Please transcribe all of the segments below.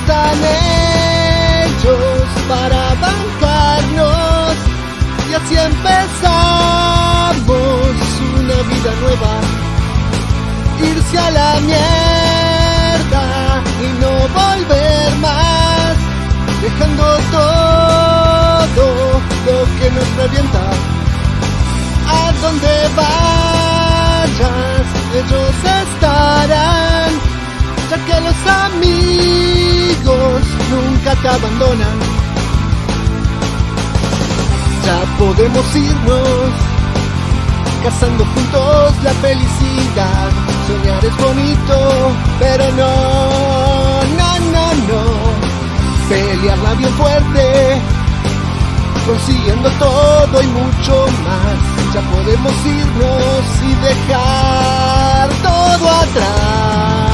están hechos para bancarnos y así empezamos una vida nueva. Irse a la mierda y no volver más, dejando todo lo que nos revienta. A donde vayas, ellos estarán, ya que los amigos nunca te abandonan. Ya podemos irnos, cazando juntos la felicidad. Soñar es bonito, pero no. Pelearla bien fuerte, consiguiendo todo y mucho más. Ya podemos irnos y dejar todo atrás.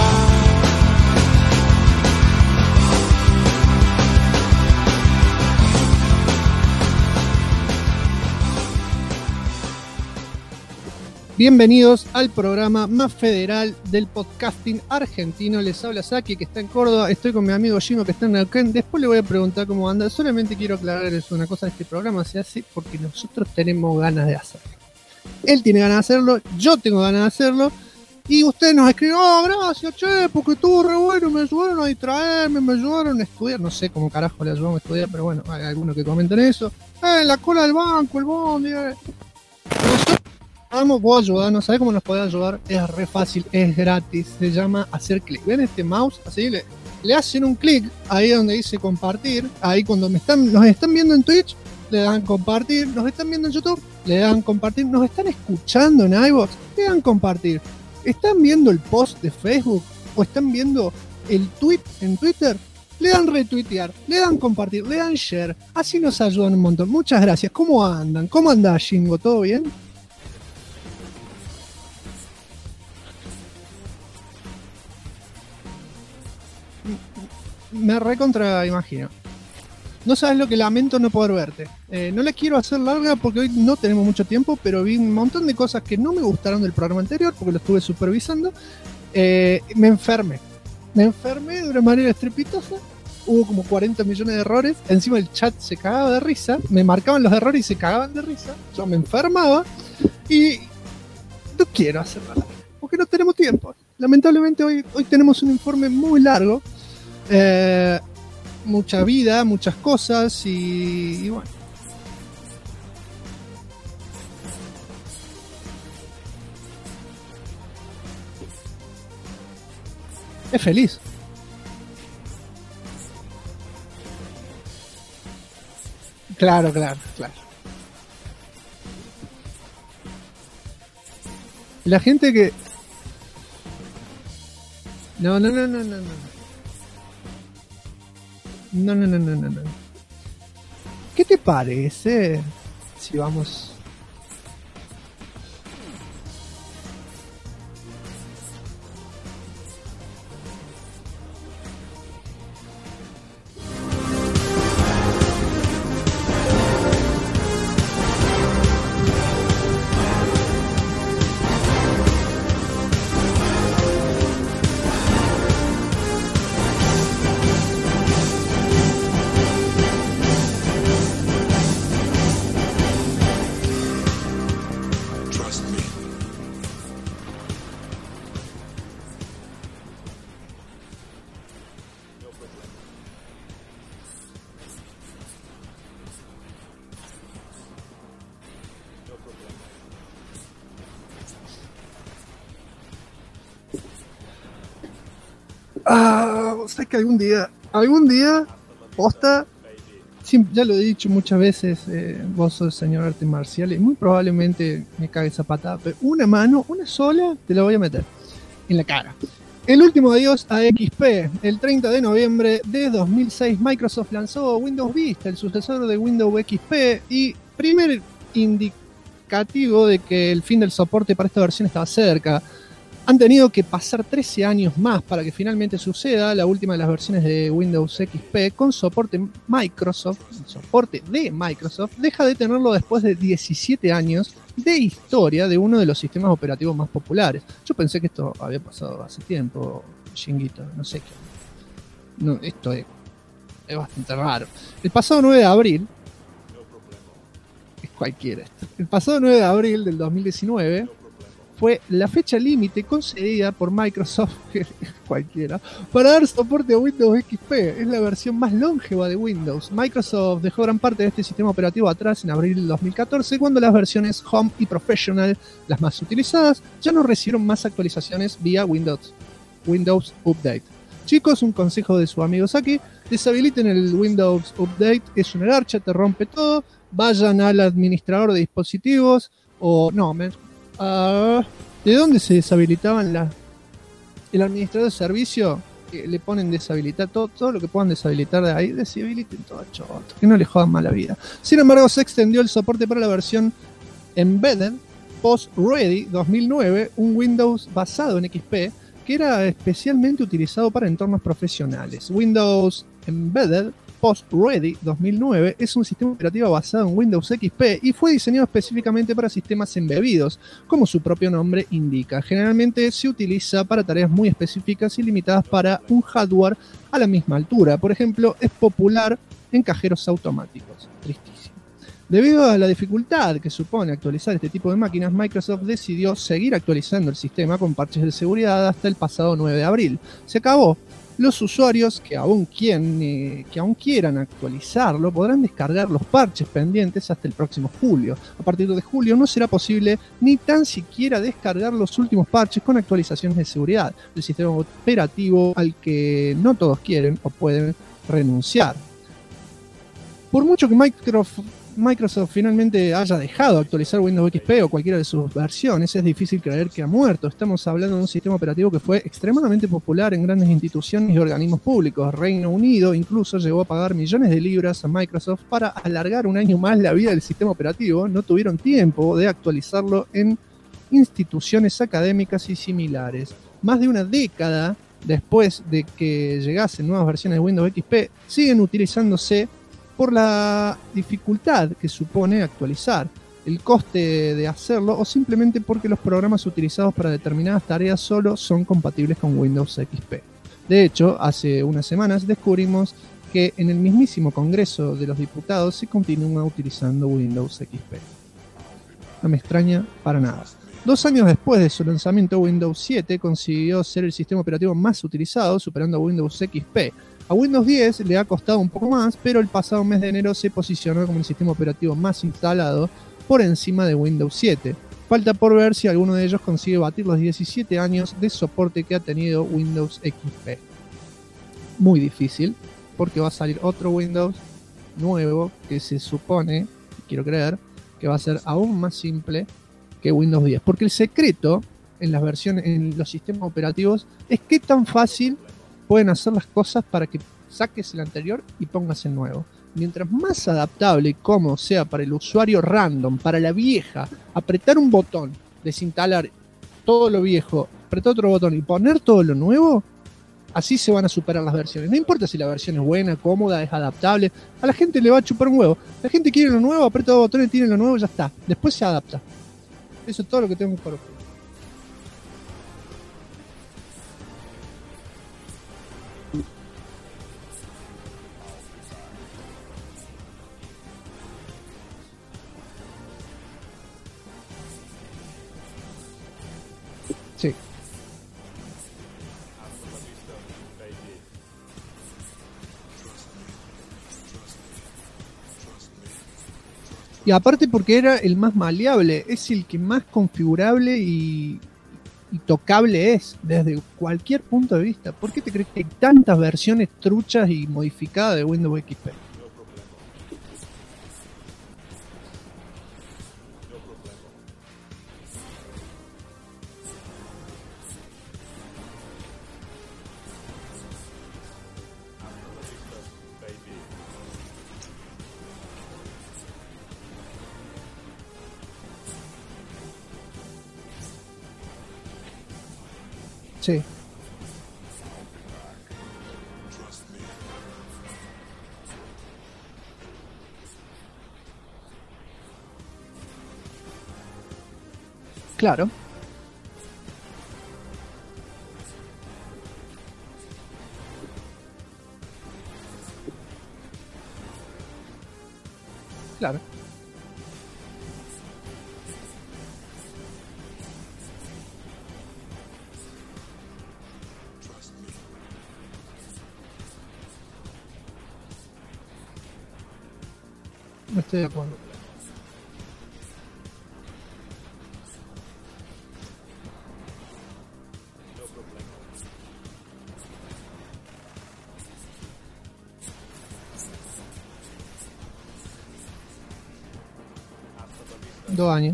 Bienvenidos al programa más federal del podcasting argentino. Les habla Saki, que está en Córdoba. Estoy con mi amigo Gino, que está en Neuquén. Después le voy a preguntar cómo anda. Solamente quiero aclararles una cosa. Este programa se hace porque nosotros tenemos ganas de hacerlo. Él tiene ganas de hacerlo, yo tengo ganas de hacerlo. Y ustedes nos escriben: oh, gracias, che, porque estuvo re bueno, me ayudaron a distraerme, me ayudaron a estudiar. No sé cómo carajo le ayudamos a estudiar, pero bueno, hay algunos que comentan eso. La cola del banco, el bondi. Nosotros vos ayudarnos, ¿sabés cómo nos podés ayudar? Es re fácil, es gratis, se llama hacer clic. ¿Ven este mouse? Así le hacen un clic ahí donde dice compartir. Ahí cuando nos están viendo en Twitch, le dan compartir. Nos están viendo en YouTube, le dan compartir. Nos están escuchando en iVoox, le dan compartir. ¿Están viendo el post de Facebook o están viendo el tweet en Twitter? Le dan retuitear, le dan compartir, le dan share. Así nos ayudan un montón. Muchas gracias. ¿Cómo andan? ¿Cómo andás, Shingo? ¿Todo bien? Me recontra imagino. No sabes lo que lamento no poder verte. No la quiero hacer larga porque hoy no tenemos mucho tiempo, pero vi un montón de cosas que no me gustaron del programa anterior porque lo estuve supervisando. Me enfermé de una manera estrepitosa. Hubo como 40 millones de errores. Encima el chat se cagaba de risa. Me marcaban los errores y se cagaban de risa. Yo me enfermaba y no quiero hacerla larga porque no tenemos tiempo. Lamentablemente hoy tenemos un informe muy largo. Mucha vida, muchas cosas y bueno. Es feliz. Claro. La gente que... No. No. ¿Qué te parece si vamos? Sé que algún día, posta, ya lo he dicho muchas veces, vos sos señor artes marciales, muy probablemente me cague esa patada, pero una sola, te la voy a meter en la cara. El último adiós a XP. El 30 de noviembre de 2006, Microsoft lanzó Windows Vista, el sucesor de Windows XP, y primer indicativo de que el fin del soporte para esta versión estaba cerca. Han tenido que pasar 13 años más para que finalmente suceda. La última de las versiones de Windows XP con soporte Microsoft, deja de tenerlo después de 17 años de historia de uno de los sistemas operativos más populares. Yo pensé que esto había pasado hace tiempo, Shinguito, no sé qué. No, esto es bastante raro. El pasado 9 de abril, es cualquiera esto. El pasado 9 de abril del 2019 fue la fecha límite concedida por Microsoft, cualquiera, para dar soporte a Windows XP. Es la versión más longeva de Windows. Microsoft dejó gran parte de este sistema operativo atrás en abril del 2014, cuando las versiones Home y Professional, las más utilizadas, ya no recibieron más actualizaciones vía Windows Update. Chicos, un consejo de su amigo Saki: deshabiliten el Windows Update, es una garcha, te rompe todo. Vayan al administrador de dispositivos o no, ¿de dónde se deshabilitaban el administrador de servicio? Le ponen deshabilitar todo lo que puedan deshabilitar de ahí, deshabiliten todo, choto, que no le jodan mala vida. Sin embargo, se extendió el soporte para la versión Embedded Post Ready 2009, un Windows basado en XP que era especialmente utilizado para entornos profesionales. Windows Embedded Post Ready 2009 es un sistema operativo basado en Windows XP y fue diseñado específicamente para sistemas embebidos, como su propio nombre indica. Generalmente se utiliza para tareas muy específicas y limitadas para un hardware a la misma altura. Por ejemplo, es popular en cajeros automáticos. Tristísimo. Debido a la dificultad que supone actualizar este tipo de máquinas, Microsoft decidió seguir actualizando el sistema con parches de seguridad hasta el pasado 9 de abril. Se acabó. Los usuarios que aún quieran actualizarlo podrán descargar los parches pendientes hasta el próximo julio. A partir de julio no será posible ni tan siquiera descargar los últimos parches con actualizaciones de seguridad del sistema operativo al que no todos quieren o pueden renunciar. Por mucho que Microsoft finalmente haya dejado actualizar Windows XP o cualquiera de sus versiones, es difícil creer que ha muerto. Estamos hablando de un sistema operativo que fue extremadamente popular en grandes instituciones y organismos públicos. Reino Unido incluso llegó a pagar millones de libras a Microsoft para alargar un año más la vida del sistema operativo. No tuvieron tiempo de actualizarlo en instituciones académicas y similares. Más de una década después de que llegasen nuevas versiones de Windows XP, siguen utilizándose por la dificultad que supone actualizar, el coste de hacerlo o simplemente porque los programas utilizados para determinadas tareas solo son compatibles con Windows XP. De hecho, hace unas semanas descubrimos que en el mismísimo Congreso de los Diputados se continúa utilizando Windows XP. No me extraña para nada. 2 años después de su lanzamiento, Windows 7 consiguió ser el sistema operativo más utilizado, superando a Windows XP. A Windows 10 le ha costado un poco más, pero el pasado mes de enero se posicionó como el sistema operativo más instalado por encima de Windows 7. Falta por ver si alguno de ellos consigue batir los 17 años de soporte que ha tenido Windows XP. Muy difícil, porque va a salir otro Windows nuevo que se supone, quiero creer, que va a ser aún más simple que Windows 10. Porque el secreto en las versiones, en los sistemas operativos, es qué tan fácil pueden hacer las cosas para que saques el anterior y pongas el nuevo. Mientras más adaptable y cómodo sea para el usuario random, para la vieja, apretar un botón, desinstalar todo lo viejo, apretar otro botón y poner todo lo nuevo, así se van a superar las versiones. No importa si la versión es buena, cómoda, es adaptable, a la gente le va a chupar un huevo. La gente quiere lo nuevo, aprieta dos botones, tiene lo nuevo, ya está. Después se adapta. Eso es todo lo que tengo para ustedes. Sí. Y aparte porque era el más maleable, es el que más configurable y tocable es desde cualquier punto de vista. ¿Por qué te crees que hay tantas versiones truchas y modificadas de Windows XP? Sí. Claro. Claro. No estoy de acuerdo. Dos años.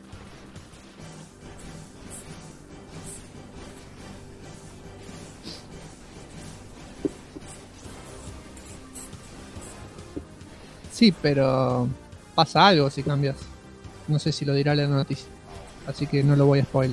Sí, pero pasa algo si cambias. No sé si lo dirá la noticia. Así que no lo voy a spoiler.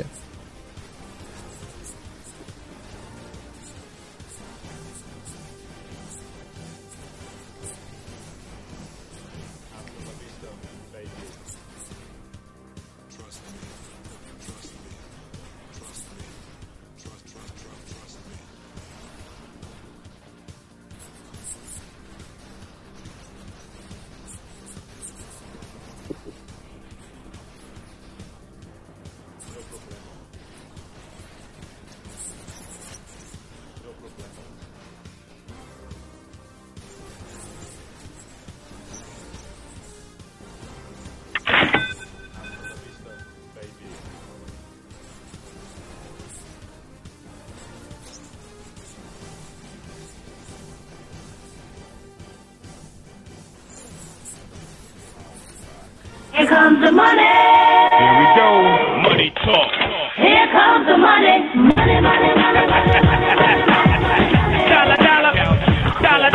Here comes the money. Here we go. Money talk. Here comes the money. Money, money, money, money, money, money. Dollar, dollar, dollar.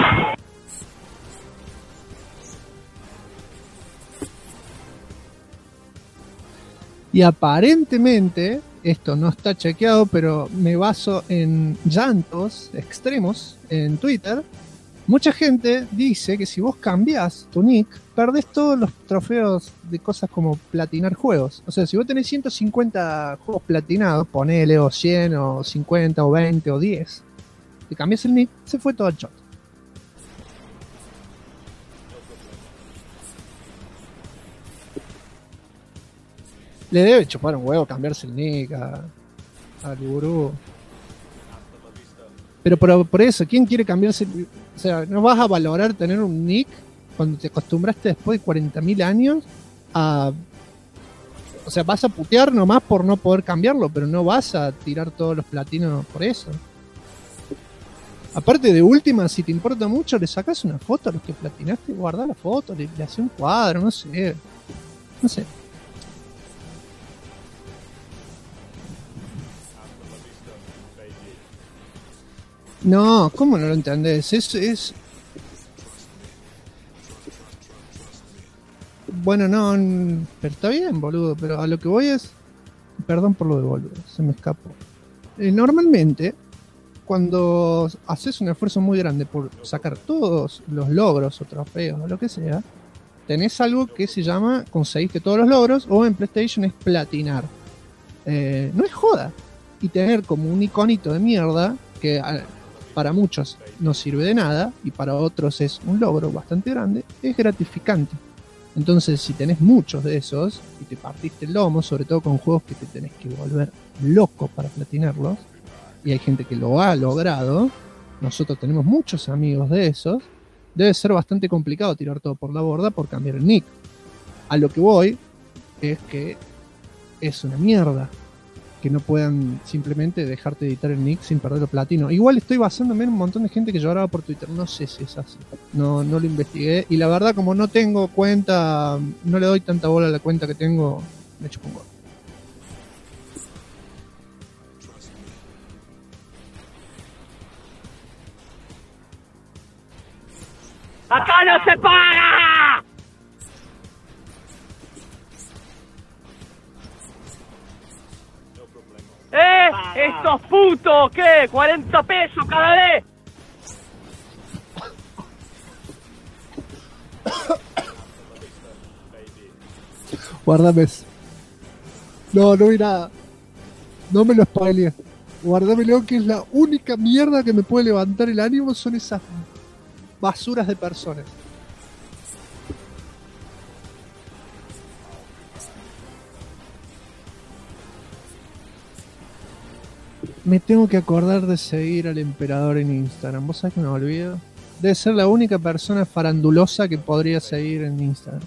Y aparentemente, esto no está chequeado, pero me baso en llantos extremos en Twitter. Mucha gente dice que si vos cambiás tu nick, perdés todos los trofeos de cosas como platinar juegos. O sea, si vos tenés 150 juegos platinados, ponele o 100 o 50 o 20 o 10, te cambiás el nick, se fue todo el shot. Le debe chupar un huevo cambiarse el nick al gurú. Pero por eso, ¿quién quiere cambiarse? O sea, ¿no vas a valorar tener un nick cuando te acostumbraste después de 40.000 años a... O sea, vas a putear nomás por no poder cambiarlo, pero no vas a tirar todos los platinos por eso. Aparte, de última, si te importa mucho, le sacas una foto a los que platinaste, guardás la foto, le haces un cuadro, no sé. No sé. No, ¿cómo no lo entendés? Es... Bueno, no, pero está bien, boludo, pero a lo que voy es... Perdón por lo de boludo, se me escapó. Normalmente, cuando haces un esfuerzo muy grande por sacar todos los logros o trofeos o lo que sea, tenés algo que se llama conseguiste todos los logros, o en PlayStation es platinar. No es joda. Y tener como un iconito de mierda que... para muchos no sirve de nada y para otros es un logro bastante grande, es gratificante. Entonces, si tenés muchos de esos y te partiste el lomo, sobre todo con juegos que te tenés que volver loco para platinarlos, y hay gente que lo ha logrado, nosotros tenemos muchos amigos de esos, debe ser bastante complicado tirar todo por la borda por cambiar el nick. A lo que voy es que es una mierda que no puedan simplemente dejarte editar el nick sin perder el platino. Igual estoy basándome en un montón de gente que lloraba por Twitter. No sé si es así. No lo investigué. Y la verdad, como no tengo cuenta, no le doy tanta bola a la cuenta que tengo, me chupo un gol. ¡Acá no se paga! ¡Estos putos! ¿Qué? ¿40 pesos cada vez? Guardame eso. No vi nada. No me lo spoileé. Guardámelo, que es la única mierda que me puede levantar el ánimo, son esas basuras de personas. Me tengo que acordar de seguir al emperador en Instagram. ¿Vos sabés que me olvido? Debe ser la única persona farandulosa que podría seguir en Instagram.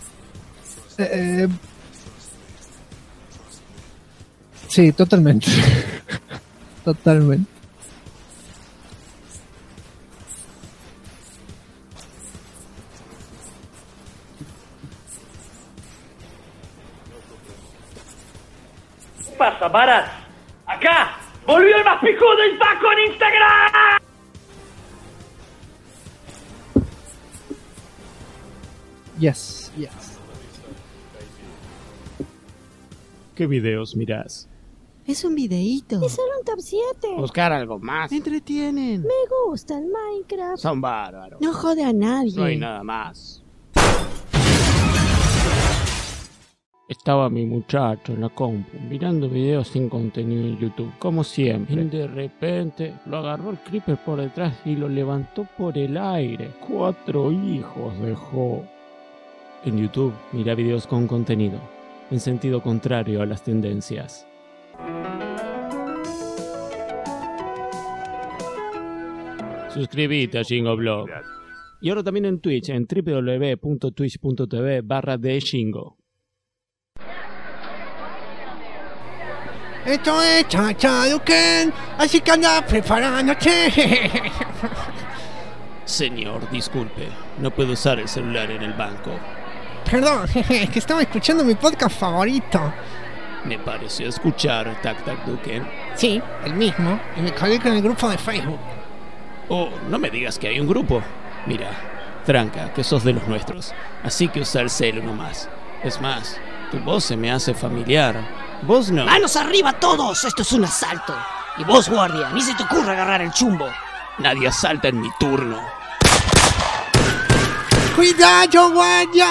Sí, totalmente. Totalmente. ¿Qué pasa, varas? ¡Acá! ¡Volvió el más pijudo y Paco en Instagram! Yes, yes. ¿Qué videos mirás? Es un videíto. Es solo un top 7. Buscar algo más. Me entretienen. Me gusta el Minecraft. Son bárbaros. No jode a nadie. No hay nada más. Estaba mi muchacho en la compu mirando videos sin contenido en YouTube, como siempre. Y de repente lo agarró el creeper por detrás y lo levantó por el aire. 4 hijos dejó. En YouTube mira videos con contenido, en sentido contrario a las tendencias. Suscríbete a Shingo Y ahora también en Twitch, en www.twitch.tv/theshingo. Esto es Chachaduken, así que anda preparándote. Señor, disculpe, no puedo usar el celular en el banco. Perdón, es que estaba escuchando mi podcast favorito. Me pareció escuchar Tac Tac Duken. Sí, el mismo, y me colgué con el grupo de Facebook. Oh, no me digas que hay un grupo. Mira, tranca, que sos de los nuestros, así que usa el celu nomás. Es más, tu voz se me hace familiar. Vos no. ¡Manos arriba todos! Esto es un asalto. Y vos, guardia, ni se te ocurra agarrar el chumbo. Nadie asalta en mi turno. ¡Cuidado, guardia!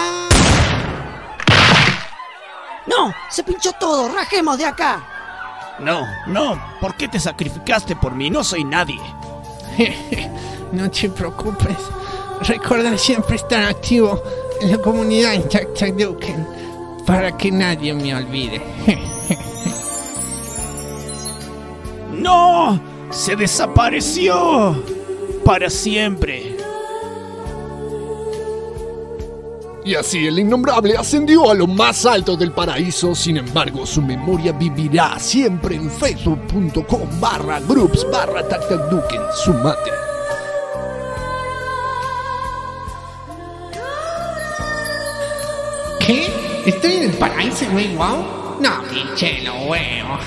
¡No! ¡Se pinchó todo! ¡Rajemos de acá! No, no, ¿por qué te sacrificaste por mí? No soy nadie. No te preocupes. Recuerda siempre estar activo en la comunidad en Chachaduken para que nadie me olvide. ¡No! ¡Se desapareció! ¡Para siempre! Y así el innombrable ascendió a lo más alto del paraíso. Sin embargo, su memoria vivirá siempre en facebook.com/groups/tactacduken. Sumate. ¿Qué? ¿Estoy en el paraíso, güey? ¿Wow? No, pinche lo huevo.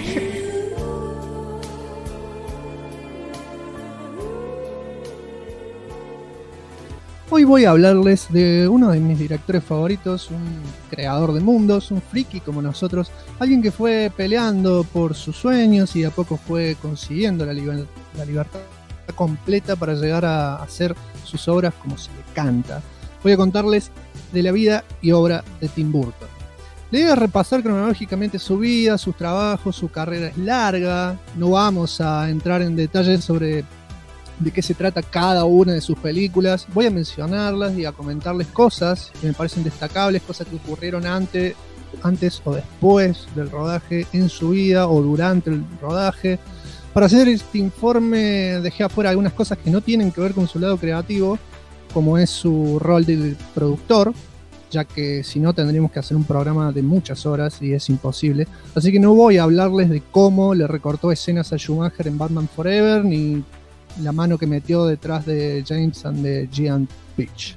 Hoy voy a hablarles de uno de mis directores favoritos, un creador de mundos, un friki como nosotros, alguien que fue peleando por sus sueños y de a poco fue consiguiendo la libertad completa para llegar a hacer sus obras como se le canta. Voy a contarles de la vida y obra de Tim Burton. La idea es repasar cronológicamente su vida, sus trabajos, su carrera es larga, no vamos a entrar en detalles sobre de qué se trata cada una de sus películas. Voy a mencionarlas y a comentarles cosas que me parecen destacables, cosas que ocurrieron antes o después del rodaje, en su vida o durante el rodaje. Para hacer este informe dejé afuera algunas cosas que no tienen que ver con su lado creativo, como es su rol de productor, ya que si no tendríamos que hacer un programa de muchas horas y es imposible. Así que no voy a hablarles de cómo le recortó escenas a Schumacher en Batman Forever, ni la mano que metió detrás de James and the Giant Peach.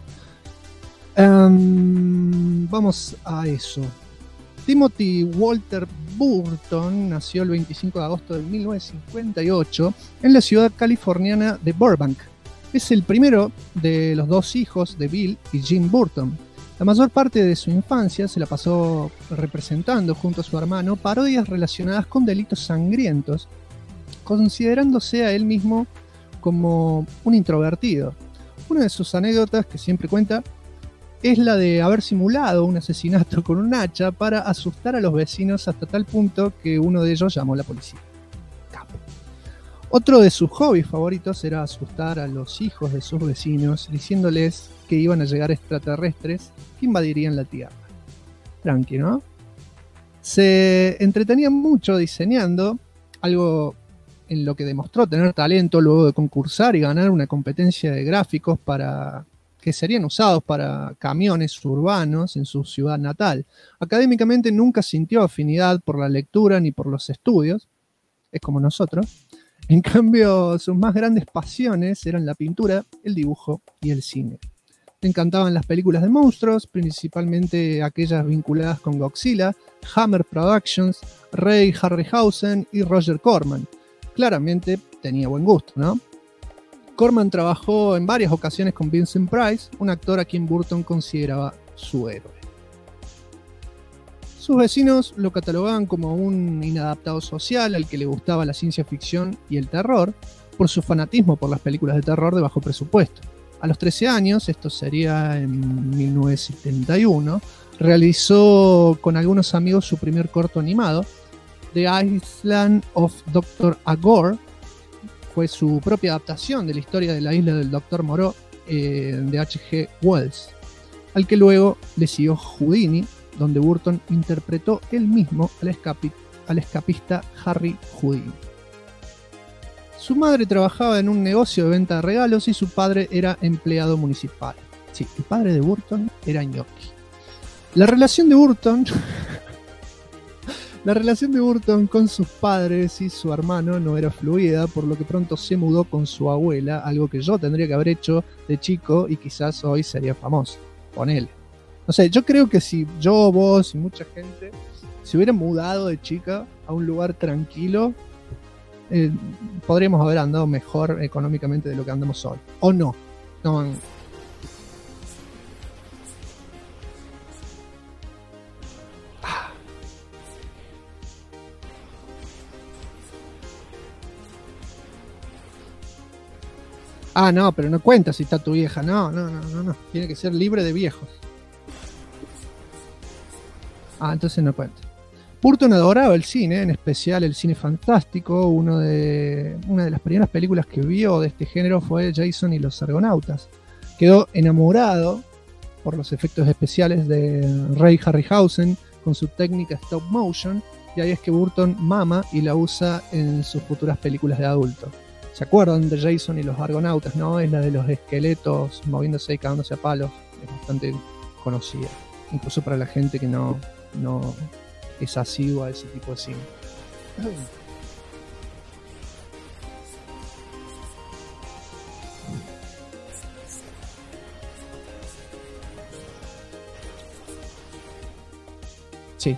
Vamos a eso. Timothy Walter Burton nació el 25 de agosto de 1958 en la ciudad californiana de Burbank. Es el primero de los dos hijos de Bill y Jean Burton. La mayor parte de su infancia se la pasó representando junto a su hermano parodias relacionadas con delitos sangrientos, considerándose a él mismo como un introvertido. Una de sus anécdotas que siempre cuenta es la de haber simulado un asesinato con un hacha para asustar a los vecinos hasta tal punto que uno de ellos llamó a la policía. Capo. Otro de sus hobbies favoritos era asustar a los hijos de sus vecinos diciéndoles que iban a llegar extraterrestres que invadirían la Tierra. Tranqui, ¿no? Se entretenía mucho diseñando algo en lo que demostró tener talento luego de concursar y ganar una competencia de gráficos que serían usados para camiones urbanos en su ciudad natal. Académicamente nunca sintió afinidad por la lectura ni por los estudios, es como nosotros. En cambio, sus más grandes pasiones eran la pintura, el dibujo y el cine. Le encantaban las películas de monstruos, principalmente aquellas vinculadas con Godzilla, Hammer Productions, Ray Harryhausen y Roger Corman. Claramente tenía buen gusto, ¿no? Corman trabajó en varias ocasiones con Vincent Price, un actor a quien Burton consideraba su héroe. Sus vecinos lo catalogaban como un inadaptado social al que le gustaba la ciencia ficción y el terror, por su fanatismo por las películas de terror de bajo presupuesto. A los 13 años, esto sería en 1971, realizó con algunos amigos su primer corto animado, The Island of Dr. Agor. Fue su propia adaptación de la historia de la isla del Dr. Moreau de H.G. Wells, al que luego le siguió Houdini, donde Burton interpretó él mismo al escapista Harry Houdini. Su madre trabajaba en un negocio de venta de regalos y su padre era empleado municipal. Sí, el padre de Burton era ñoqui. La relación de Burton con sus padres y su hermano no era fluida, por lo que pronto se mudó con su abuela, algo que yo tendría que haber hecho de chico y quizás hoy sería famoso. Ponele. No sé, yo creo que si yo, vos y mucha gente se hubiera mudado de chica a un lugar tranquilo, podríamos haber andado mejor económicamente de lo que andamos hoy. ¿O no? No. Ah, no, pero no cuenta si está tu vieja. No. Tiene que ser libre de viejos. Ah, entonces no cuenta. Burton adoraba el cine, en especial el cine fantástico. Una de las primeras películas que vio de este género fue Jason y los Argonautas. Quedó enamorado por los efectos especiales de Ray Harryhausen con su técnica stop motion, y ahí es que Burton mama y la usa en sus futuras películas de adulto. ¿Se acuerdan de Jason y los Argonautas, no? Es la de los esqueletos moviéndose y cagándose a palos. Es bastante conocida, incluso para la gente que no es asidua a ese tipo de cine. Sí.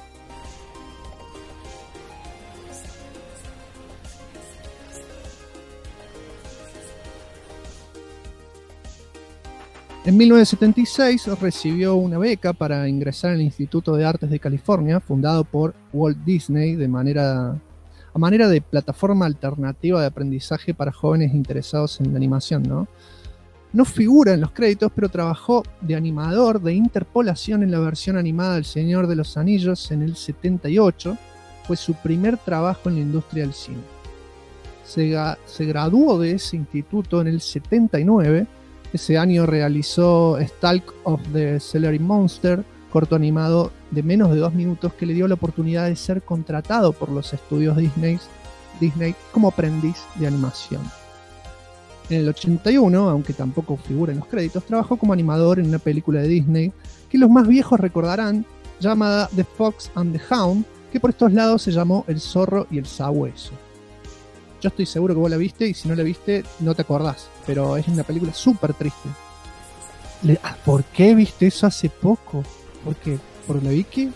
En 1976 recibió una beca para ingresar al Instituto de Artes de California, fundado por Walt Disney a manera de plataforma alternativa de aprendizaje para jóvenes interesados en la animación, ¿no? No figura en los créditos, pero trabajó de animador de interpolación en la versión animada del Señor de los Anillos en el 78. Fue su primer trabajo en la industria del cine. Se graduó de ese instituto en el 79. Ese año realizó Stalk of the Celery Monster, corto animado de menos de 2 minutos que le dio la oportunidad de ser contratado por los estudios Disney como aprendiz de animación. En el 81, aunque tampoco figura en los créditos, trabajó como animador en una película de Disney que los más viejos recordarán, llamada The Fox and the Hound, que por estos lados se llamó El Zorro y el Sabueso. Yo estoy seguro que vos la viste, y si no la viste no te acordás, pero es una película súper triste. ¿Por qué viste eso hace poco? ¿Por qué? ¿Por la Vicky?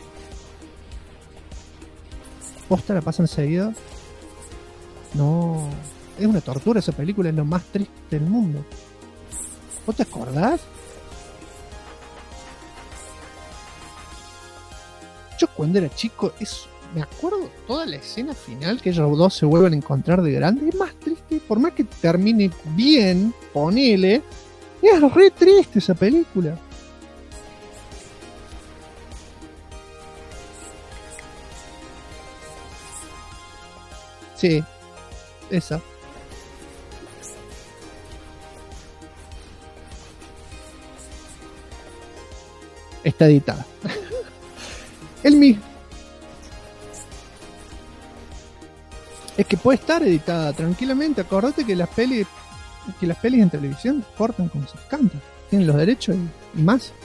¿Posta la pasan seguido? No, es una tortura esa película, es lo más triste del mundo. ¿Vos te acordás? Yo cuando era chico, me acuerdo toda la escena final que ellos dos se vuelven a encontrar de grande. Es más triste, por más que termine bien, ponele, es re triste esa película. Sí, esa. Está editada. El mismo. Es que puede estar editada tranquilamente. Acordate que las pelis en televisión cortan como se canta. Tienen los derechos y más.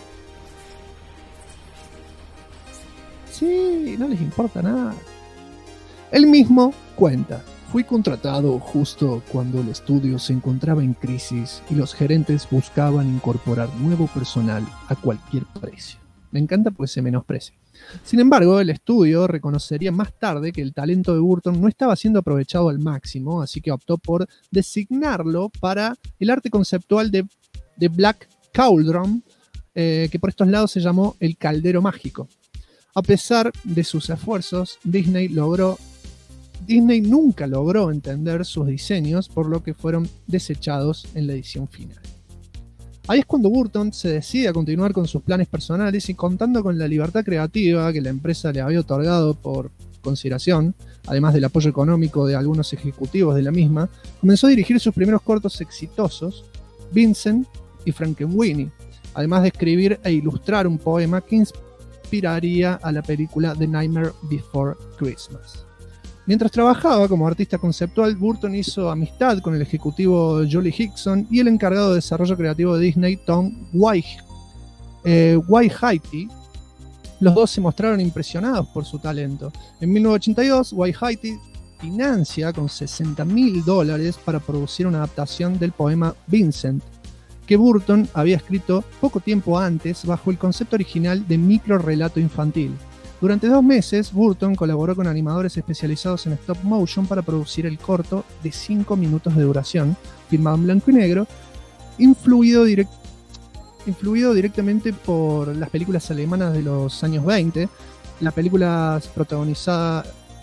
Sí, no les importa nada. Él mismo cuenta: fui contratado justo cuando el estudio se encontraba en crisis y los gerentes buscaban incorporar nuevo personal a cualquier precio. Me encanta porque se menosprecia. Sin embargo, el estudio reconocería más tarde que el talento de Burton no estaba siendo aprovechado al máximo, así que optó por designarlo para el arte conceptual de Black Cauldron, que por estos lados se llamó El Caldero Mágico. A pesar de sus esfuerzos, Disney nunca logró entender sus diseños, por lo que fueron desechados en la edición final. Ahí es cuando Burton se decide a continuar con sus planes personales y, contando con la libertad creativa que la empresa le había otorgado por consideración, además del apoyo económico de algunos ejecutivos de la misma, comenzó a dirigir sus primeros cortos exitosos, Vincent y Frankenweenie, además de escribir e ilustrar un poema que inspiraría a la película The Nightmare Before Christmas. Mientras trabajaba como artista conceptual, Burton hizo amistad con el ejecutivo Jolie Hickson y el encargado de desarrollo creativo de Disney, Tom Waihite. Los dos se mostraron impresionados por su talento. En 1982, Waihite financia con $60,000 para producir una adaptación del poema Vincent, que Burton había escrito poco tiempo antes bajo el concepto original de microrrelato infantil. Durante 2 meses, Burton colaboró con animadores especializados en stop motion para producir el corto de 5 minutos de duración, filmado en blanco y negro, influido directamente por las películas alemanas de los años 20, las películas protagonizadas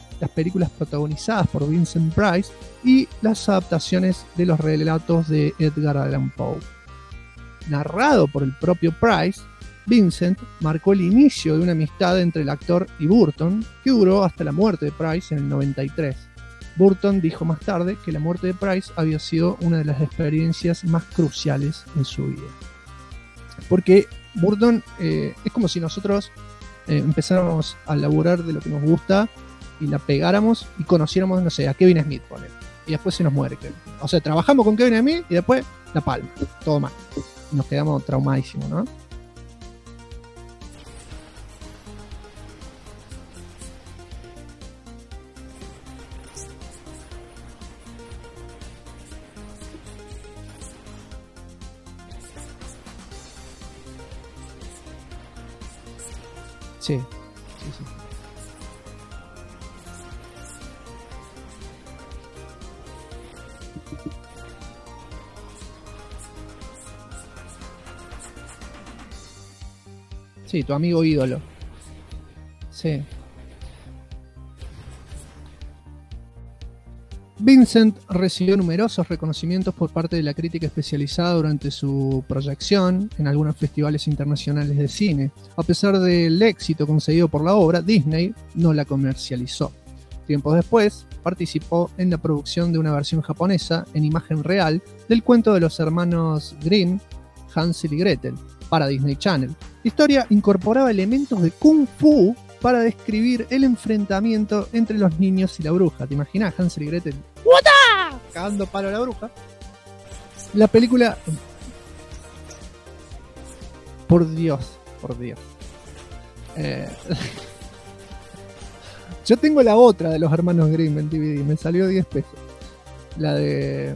por Vincent Price y las adaptaciones de los relatos de Edgar Allan Poe. Narrado por el propio Price, Vincent marcó el inicio de una amistad entre el actor y Burton, que duró hasta la muerte de Price en el 93. Burton dijo más tarde que la muerte de Price había sido una de las experiencias más cruciales en su vida. Porque Burton es como si nosotros empezáramos a laburar de lo que nos gusta y la pegáramos y conociéramos, no sé, a Kevin Smith, ponele, y después se nos muere Kevin. O sea, trabajamos con Kevin Smith y después la palma, todo mal. Y nos quedamos traumadísimos, ¿no? Sí. Sí, tu amigo ídolo. Sí. Vincent recibió numerosos reconocimientos por parte de la crítica especializada durante su proyección en algunos festivales internacionales de cine. A pesar del éxito conseguido por la obra, Disney no la comercializó. Tiempos después, participó en la producción de una versión japonesa en imagen real del cuento de los hermanos Grimm, Hansel y Gretel, para Disney Channel. La historia incorporaba elementos de Kung Fu para describir el enfrentamiento entre los niños y la bruja. ¿Te imaginas Hansel y Gretel cagando palo a la bruja? La película... Por Dios. Yo tengo la otra de los hermanos Grimm en DVD, me salió 10 pesos. La de...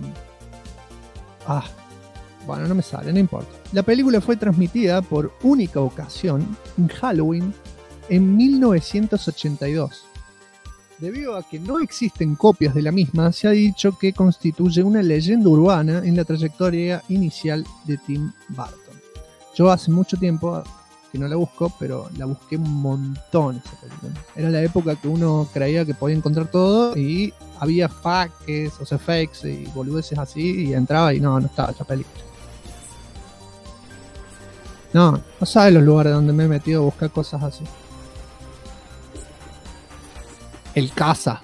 Bueno, no me sale, no importa. La película fue transmitida por única ocasión en Halloween en 1982. Debido a que no existen copias de la misma, se ha dicho que constituye una leyenda urbana en la trayectoria inicial de Tim Burton. Yo hace mucho tiempo que no la busco, pero la busqué un montón esa película. Era la época que uno creía que podía encontrar todo y había fakes, o sea, fakes y boludeces así, y entraba y no estaba esa película. No sabes los lugares donde me he metido a buscar cosas así. El Casa.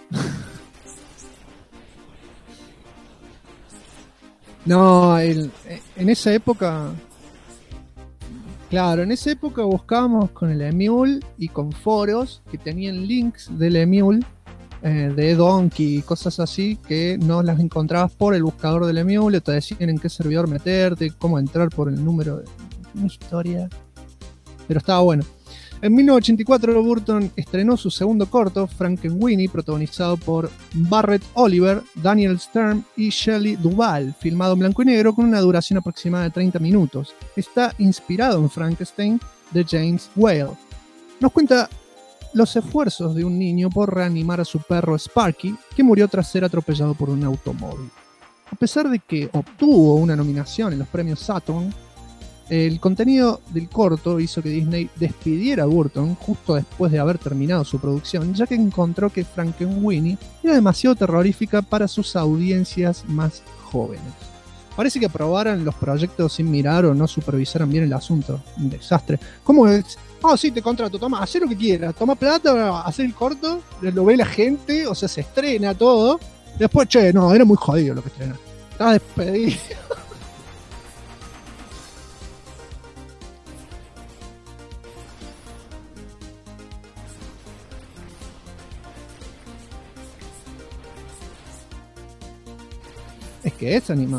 No, en esa época... Claro, en esa época buscábamos con el Emule y con foros que tenían links del Emule de Donkey y cosas así, que no las encontrabas por el buscador del Emule, te decían en qué servidor meterte, cómo entrar por el número de una historia, pero estaba bueno. En 1984 Burton estrenó su segundo corto, Frankenweenie, protagonizado por Barrett Oliver, Daniel Stern y Shelley Duvall, filmado en blanco y negro con una duración aproximada de 30 minutos. Está inspirado en Frankenstein de James Whale. Nos cuenta los esfuerzos de un niño por reanimar a su perro Sparky, que murió tras ser atropellado por un automóvil. A pesar de que obtuvo una nominación en los premios Saturn, el contenido del corto hizo que Disney despidiera a Burton justo después de haber terminado su producción, ya que encontró que Frankenweenie era demasiado terrorífica para sus audiencias más jóvenes. Parece que aprobaran los proyectos sin mirar o no supervisaran bien el asunto. Un desastre. ¿Cómo es? Oh, sí, te contrato, toma, haz lo que quieras, toma plata, haz el corto, lo ve la gente, o sea, se estrena todo. Después, che, no, era muy jodido lo que estrenaste. Estás despedido. Es que es animado.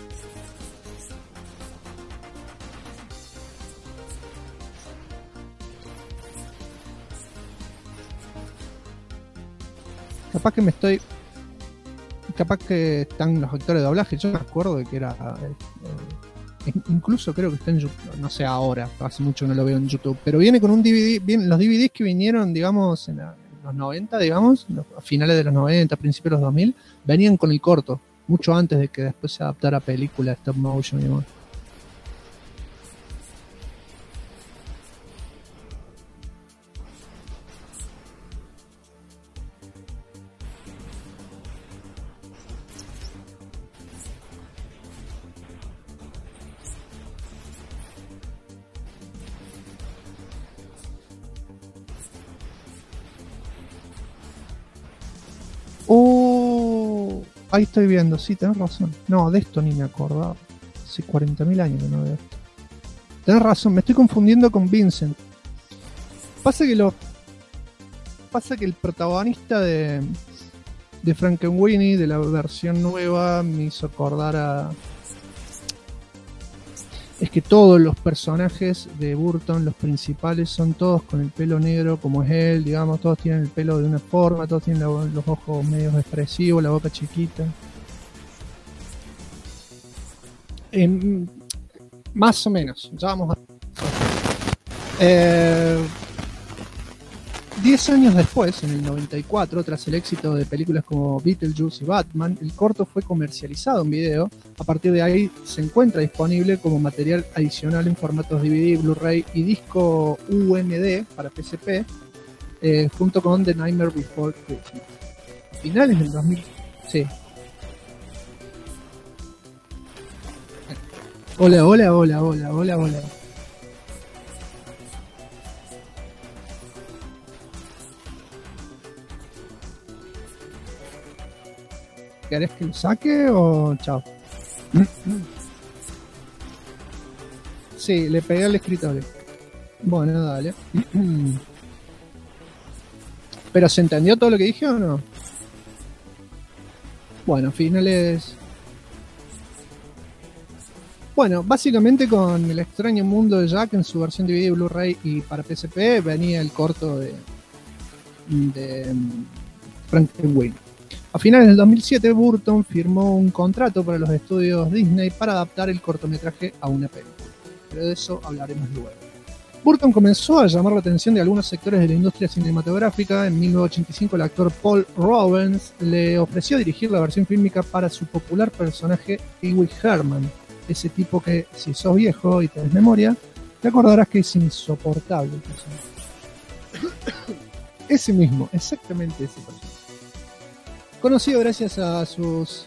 Capaz que están los actores de doblaje. Yo me acuerdo de que era incluso creo que está en YouTube, no sé ahora, hace mucho no lo veo en YouTube, pero viene con un DVD, los DVDs que vinieron, digamos, en los 90, digamos, a finales de los 90, principios de los 2000, venían con el corto, mucho antes de que después se adaptara a película, stop motion y demás. Ahí estoy viendo, sí, tenés razón. No, de esto ni me acordaba. Hace 40.000 años que no veo esto. Tenés razón, me estoy confundiendo con Vincent. Pasa que el protagonista de Frankenweenie, de la versión nueva, me hizo acordar a... Es que todos los personajes de Burton, los principales, son todos con el pelo negro como es él, digamos, todos tienen el pelo de una forma, todos tienen los ojos medio expresivos, la boca chiquita. Más o menos, ya vamos a... 10 años después, en el 94, tras el éxito de películas como Beetlejuice y Batman, el corto fue comercializado en video. A partir de ahí se encuentra disponible como material adicional en formatos DVD, Blu-ray y disco UMD para PSP, junto con The Nightmare Before Christmas. A finales del 2000... Sí. Hola. ¿Querés que lo saque o chao? Sí, le pegué al escritorio. Bueno, dale. ¿Pero se entendió todo lo que dije o no? Bueno, finales... Bueno, básicamente con El extraño mundo de Jack en su versión DVD, Blu-ray y para PSP venía el corto de Frankenweenie. A finales del 2007, Burton firmó un contrato para los estudios Disney para adaptar el cortometraje a una película. Pero de eso hablaremos luego. Burton comenzó a llamar la atención de algunos sectores de la industria cinematográfica. En 1985, el actor Paul Reubens le ofreció dirigir la versión fílmica para su popular personaje Pee Wee Herman. Ese tipo que, si sos viejo y tenés memoria, te acordarás que es insoportable el personaje. Ese mismo, exactamente ese personaje. Conocido gracias a sus...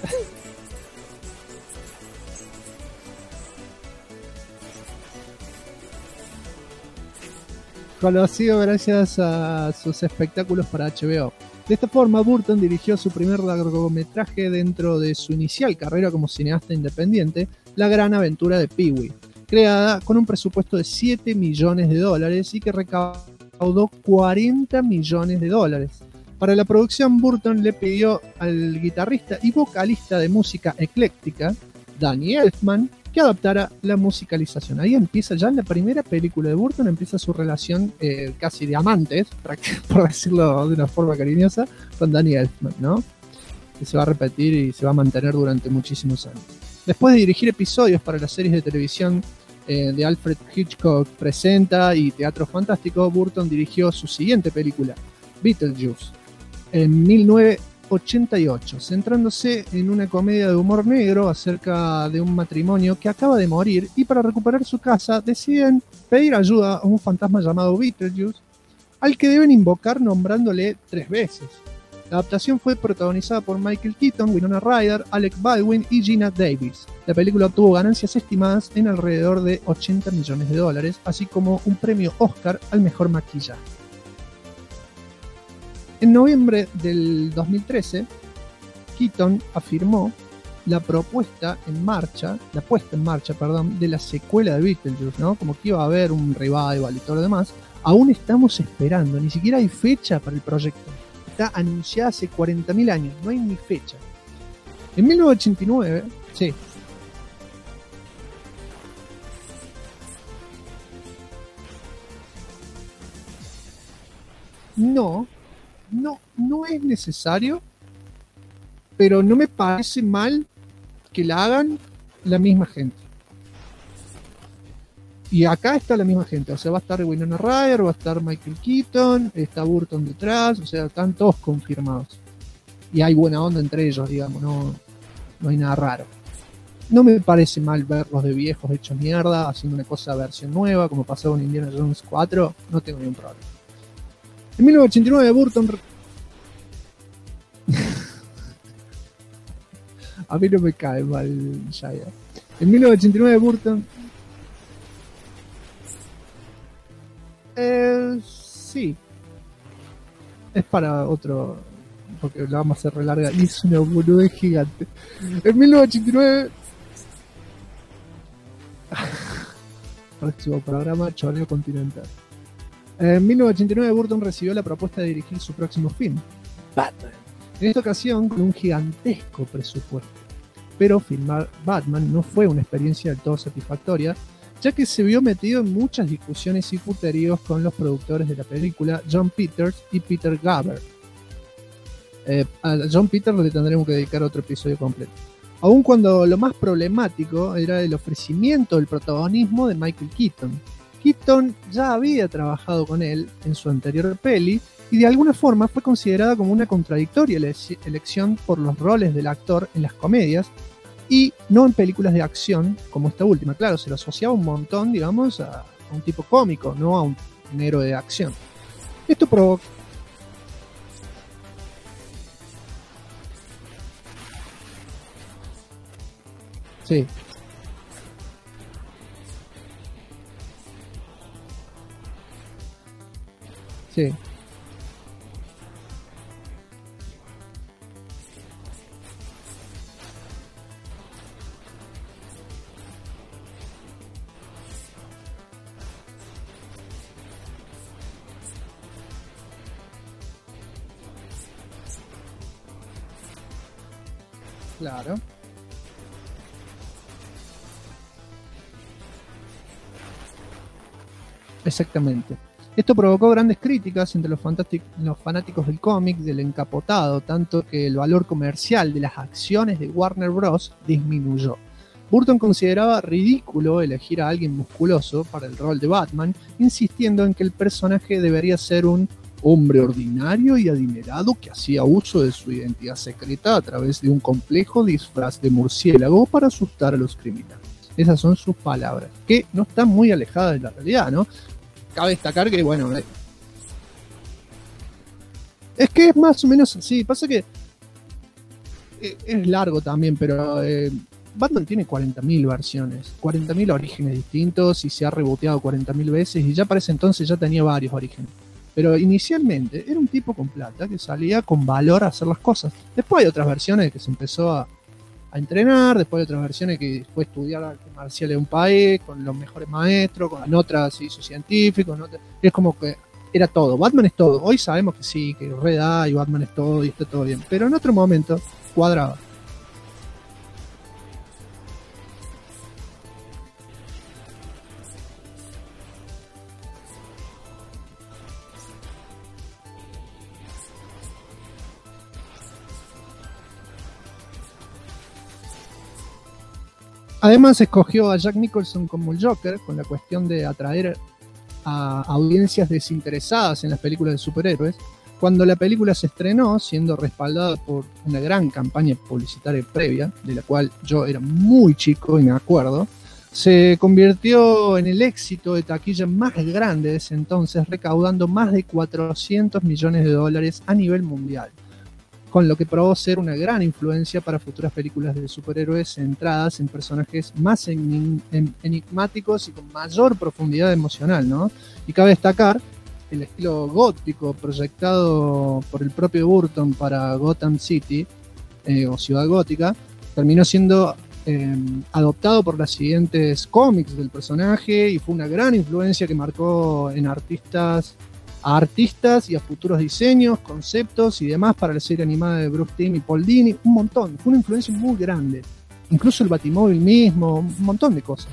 Conocido gracias a sus espectáculos para HBO. De esta forma, Burton dirigió su primer largometraje dentro de su inicial carrera como cineasta independiente, La gran aventura de Pee Wee, creada con un presupuesto de $7 millones y que recaudó $40 millones. Para la producción, Burton le pidió al guitarrista y vocalista de música ecléctica, Danny Elfman, que adaptara la musicalización. Ahí empieza, ya en la primera película de Burton, empieza su relación casi de amantes, por decirlo de una forma cariñosa, con Danny Elfman, ¿no? Que se va a repetir y se va a mantener durante muchísimos años. Después de dirigir episodios para las series de televisión de Alfred Hitchcock Presenta y Teatro Fantástico, Burton dirigió su siguiente película, Beetlejuice, en 1988, centrándose en una comedia de humor negro acerca de un matrimonio que acaba de morir y para recuperar su casa deciden pedir ayuda a un fantasma llamado Beetlejuice, al que deben invocar nombrándole 3 veces. La adaptación fue protagonizada por Michael Keaton, Winona Ryder, Alec Baldwin y Geena Davis. La película obtuvo ganancias estimadas en alrededor de $80 millones, así como un premio Oscar al mejor maquillaje. En noviembre del 2013, Keaton afirmó la puesta en marcha, de la secuela de Beetlejuice, ¿no? Como que iba a haber un revival y todo lo demás. Aún estamos esperando, ni siquiera hay fecha para el proyecto. Está anunciada hace 40.000 años, no hay ni fecha. En 1989, sí. No es necesario, pero no me parece mal que la hagan la misma gente. Y acá está la misma gente, o sea, va a estar Winona Ryder, va a estar Michael Keaton, está Burton detrás, o sea, están todos confirmados. Y hay buena onda entre ellos, digamos, no hay nada raro. No me parece mal verlos de viejos hechos mierda, haciendo una cosa versión nueva, como pasó con Indiana Jones 4, no tengo ningún problema. En 1989 Burton... A mí no me cae mal Shia. En 1989 Burton... sí. Es para otro... Porque la vamos a hacer re larga y es una boludez gigante. En 1989... Próximo programa, Choreo Continental. En 1989 Burton recibió la propuesta de dirigir su próximo film, Batman. En esta ocasión con un gigantesco presupuesto. Pero filmar Batman no fue una experiencia del todo satisfactoria, ya que se vio metido en muchas discusiones y puteríos con los productores de la película, John Peters y Peter Gaber. A John Peters le tendremos que dedicar otro episodio completo. Aun cuando lo más problemático era el ofrecimiento del protagonismo de Michael Keaton. Keaton ya había trabajado con él en su anterior peli y de alguna forma fue considerada como una contradictoria elección por los roles del actor en las comedias y no en películas de acción como esta última. Claro, se lo asociaba un montón, digamos, a un tipo cómico, no a un héroe de acción. Esto provocó... Sí. Sí. Claro. Exactamente. Esto provocó grandes críticas entre los fanáticos del cómic, del encapotado, tanto que el valor comercial de las acciones de Warner Bros. Disminuyó. Burton consideraba ridículo elegir a alguien musculoso para el rol de Batman, insistiendo en que el personaje debería ser un hombre ordinario y adinerado que hacía uso de su identidad secreta a través de un complejo disfraz de murciélago para asustar a los criminales. Esas son sus palabras, que no están muy alejadas de la realidad, ¿no? Cabe destacar que, bueno, es que es más o menos así. Pasa que es largo también, pero Batman tiene 40.000 versiones, 40.000 orígenes distintos y se ha reboteado 40.000 veces y ya para ese entonces ya tenía varios orígenes. Pero inicialmente era un tipo con plata que salía con valor a hacer las cosas. Después hay otras versiones que se empezó a entrenar, después hay otras versiones que fue a estudiar artes marciales de un país con los mejores maestros, en otras se hizo científico, es como que era todo. Batman es todo. Hoy sabemos que sí, que Red Eye y Batman es todo y está todo bien. Pero en otro momento cuadraba. Además escogió a Jack Nicholson como el Joker con la cuestión de atraer a audiencias desinteresadas en las películas de superhéroes. Cuando la película se estrenó, siendo respaldada por una gran campaña publicitaria previa, de la cual yo era muy chico y me acuerdo, se convirtió en el éxito de taquilla más grande de ese entonces, recaudando más de $400 millones a nivel mundial, con lo que probó ser una gran influencia para futuras películas de superhéroes centradas en personajes más enigmáticos y con mayor profundidad emocional, ¿no? Y cabe destacar el estilo gótico proyectado por el propio Burton para Gotham City, o Ciudad Gótica, terminó siendo adoptado por las siguientes cómics del personaje y fue una gran influencia que marcó en artistas y a futuros diseños, conceptos y demás para la serie animada de Bruce Timm y Paul Dini, un montón, fue una influencia muy grande, incluso el Batimóvil mismo, un montón de cosas.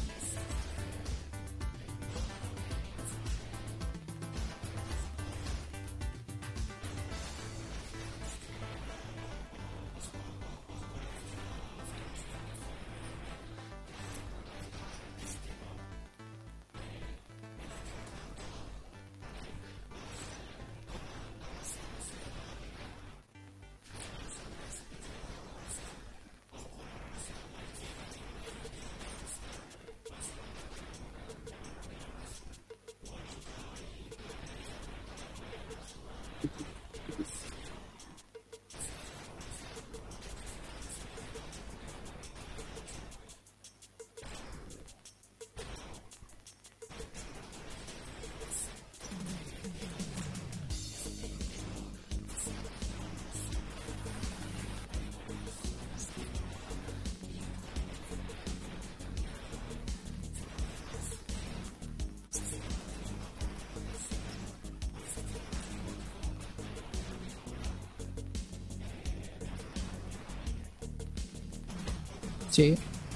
Sí.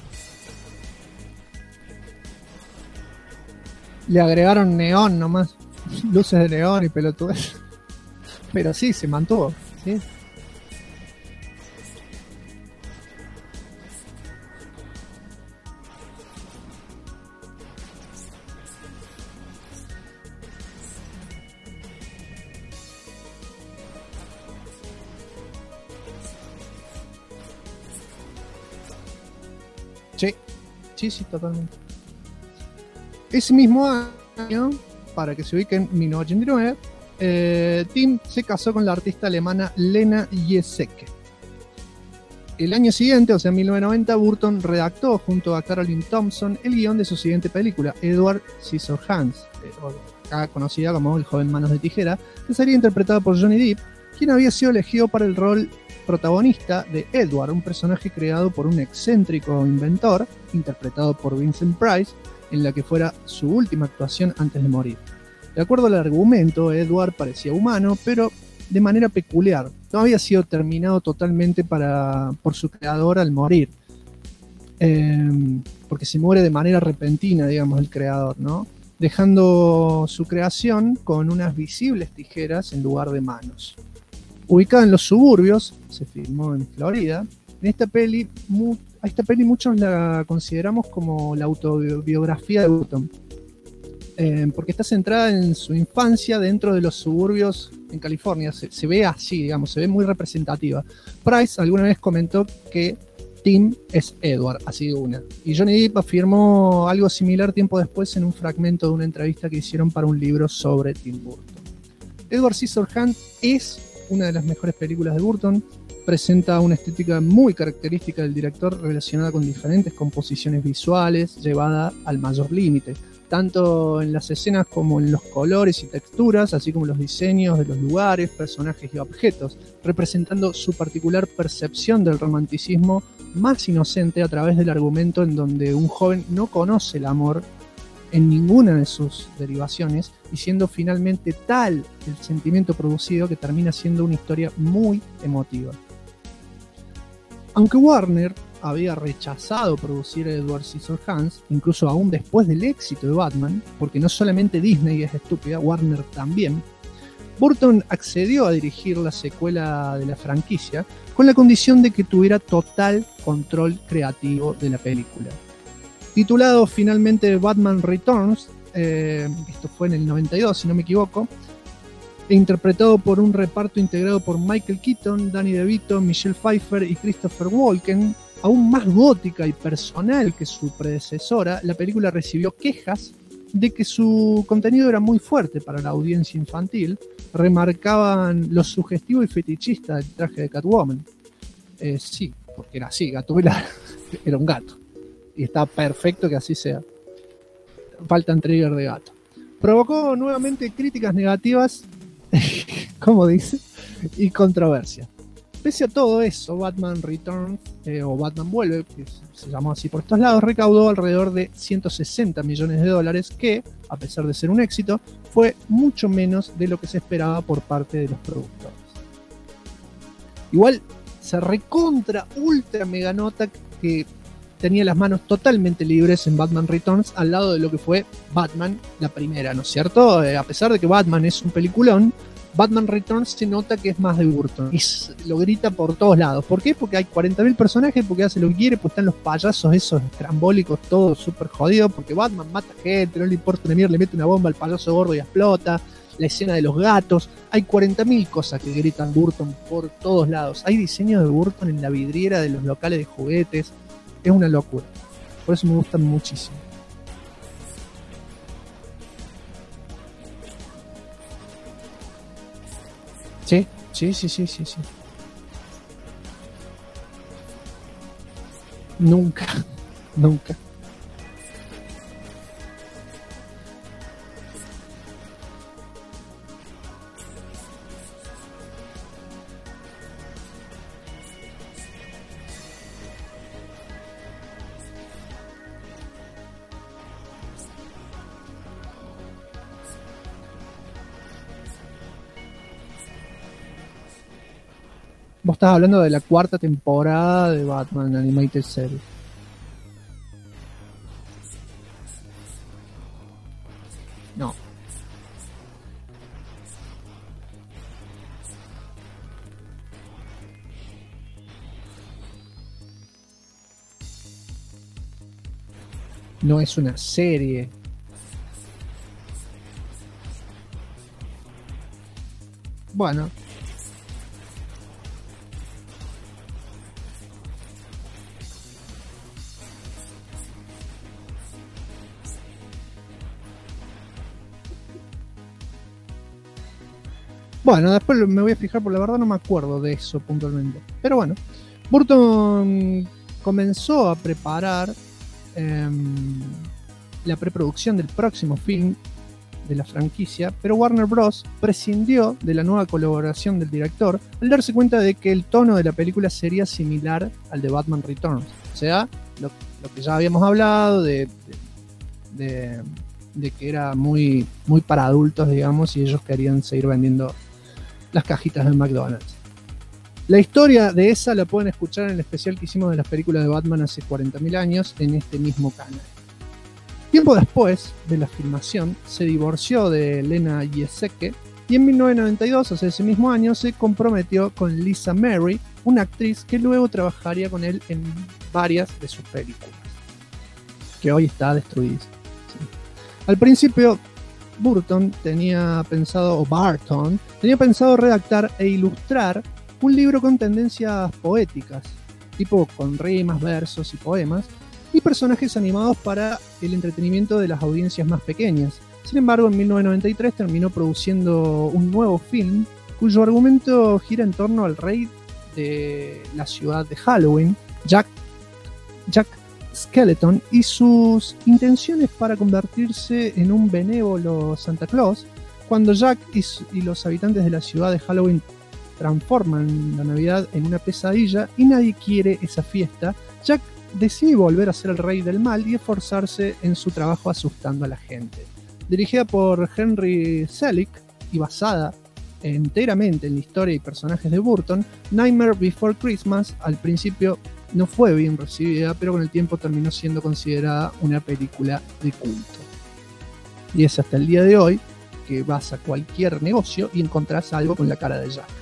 Le agregaron neón nomás, luces de neón y pelotudes. Pero sí, se mantuvo, ¿sí? Sí, totalmente. Ese mismo año, para que se ubique en 1989, Timm se casó con la artista alemana Lena Giesecke. El año siguiente, o sea, en 1990, Burton redactó junto a Caroline Thompson el guión de su siguiente película, Edward Scissorhands, acá conocida como El joven manos de tijera, que sería interpretada por Johnny Depp, quien había sido elegido para el rol protagonista de Edward, un personaje creado por un excéntrico inventor, interpretado por Vincent Price, en la que fuera su última actuación antes de morir. De acuerdo al argumento, Edward parecía humano, pero de manera peculiar. No había sido terminado totalmente por su creador al morir, porque se muere de manera repentina, digamos, el creador, ¿no? Dejando su creación con unas visibles tijeras en lugar de manos. Ubicada en los suburbios, se filmó en Florida. A esta peli muchos la consideramos como la autobiografía de Burton, porque está centrada en su infancia dentro de los suburbios en California. Se ve así, digamos, se ve muy representativa. Price alguna vez comentó que Timm es Edward, así de una. Y Johnny Depp afirmó algo similar tiempo después en un fragmento de una entrevista que hicieron para un libro sobre Tim Burton. Edward Scissorhands es una de las mejores películas de Burton. Presenta una estética muy característica del director relacionada con diferentes composiciones visuales llevada al mayor límite, tanto en las escenas como en los colores y texturas, así como los diseños de los lugares, personajes y objetos, representando su particular percepción del romanticismo más inocente a través del argumento en donde un joven no conoce el amor en ninguna de sus derivaciones, y siendo finalmente tal el sentimiento producido que termina siendo una historia muy emotiva. Aunque Warner había rechazado producir Edward Scissorhands, incluso aún después del éxito de Batman, porque no solamente Disney es estúpida, Warner también, Burton accedió a dirigir la secuela de la franquicia con la condición de que tuviera total control creativo de la película. Titulado finalmente Batman Returns, esto fue en el 92 si no me equivoco, e interpretado por un reparto integrado por Michael Keaton, Danny DeVito, Michelle Pfeiffer y Christopher Walken, aún más gótica y personal que su predecesora, la película recibió quejas de que su contenido era muy fuerte para la audiencia infantil. Remarcaban lo sugestivo y fetichista del traje de Catwoman. Sí, porque era así, Gatúbela era un gato. Y está perfecto que así sea. Faltan trigger de gato. Provocó nuevamente críticas negativas, como dice, y controversia. Pese a todo eso, Batman Returns, o Batman Vuelve, que se llamó así por estos lados, recaudó alrededor de $160 millones, que, a pesar de ser un éxito, fue mucho menos de lo que se esperaba por parte de los productores. Igual, se recontra ultra mega nota que tenía las manos totalmente libres en Batman Returns al lado de lo que fue Batman la primera, ¿no es cierto? A pesar de que Batman es un peliculón, Batman Returns se nota que es más de Burton y lo grita por todos lados. ¿Por qué? Porque hay 40.000 personajes, porque hace lo que quiere, pues están los payasos esos estrambólicos, todos súper jodidos, porque Batman mata gente, no le importa una mierda, le mete una bomba al payaso gordo y explota. La escena de los gatos, hay 40.000 cosas que gritan Burton por todos lados. Hay diseños de Burton en la vidriera de los locales de juguetes, es una locura. Por eso me gustan muchísimo. Sí. Nunca. Vos estás hablando de la cuarta temporada de Batman Animated Series. No. No es una serie. Bueno. Bueno, después me voy a fijar, por la verdad no me acuerdo de eso puntualmente. Pero bueno, Burton comenzó a preparar la preproducción del próximo film de la franquicia, pero Warner Bros. Prescindió de la nueva colaboración del director al darse cuenta de que el tono de la película sería similar al de Batman Returns. O sea, lo que ya habíamos hablado de que era muy para adultos, digamos, y ellos querían seguir vendiendo las cajitas del McDonald's. La historia de esa la pueden escuchar en el especial que hicimos de las películas de Batman hace 40.000 años en este mismo canal. Tiempo después de la filmación, se divorció de Lena Giesecke y en 1992, o sea, ese mismo año, se comprometió con Lisa Mary, una actriz que luego trabajaría con él en varias de sus películas, que hoy está destruida. Sí. Al principio, Barton tenía pensado redactar e ilustrar un libro con tendencias poéticas, tipo con rimas, versos y poemas, y personajes animados para el entretenimiento de las audiencias más pequeñas. Sin embargo, en 1993 terminó produciendo un nuevo film cuyo argumento gira en torno al rey de la ciudad de Halloween, Jack Skeleton, y sus intenciones para convertirse en un benévolo Santa Claus. Cuando Jack y los habitantes de la ciudad de Halloween transforman la Navidad en una pesadilla y nadie quiere esa fiesta, Jack decide volver a ser el rey del mal y esforzarse en su trabajo asustando a la gente. Dirigida por Henry Selick y basada enteramente en la historia y personajes de Burton, Nightmare Before Christmas al principio no fue bien recibida, pero con el tiempo terminó siendo considerada una película de culto. Y es hasta el día de hoy que vas a cualquier negocio y encontrás algo con la cara de Jack.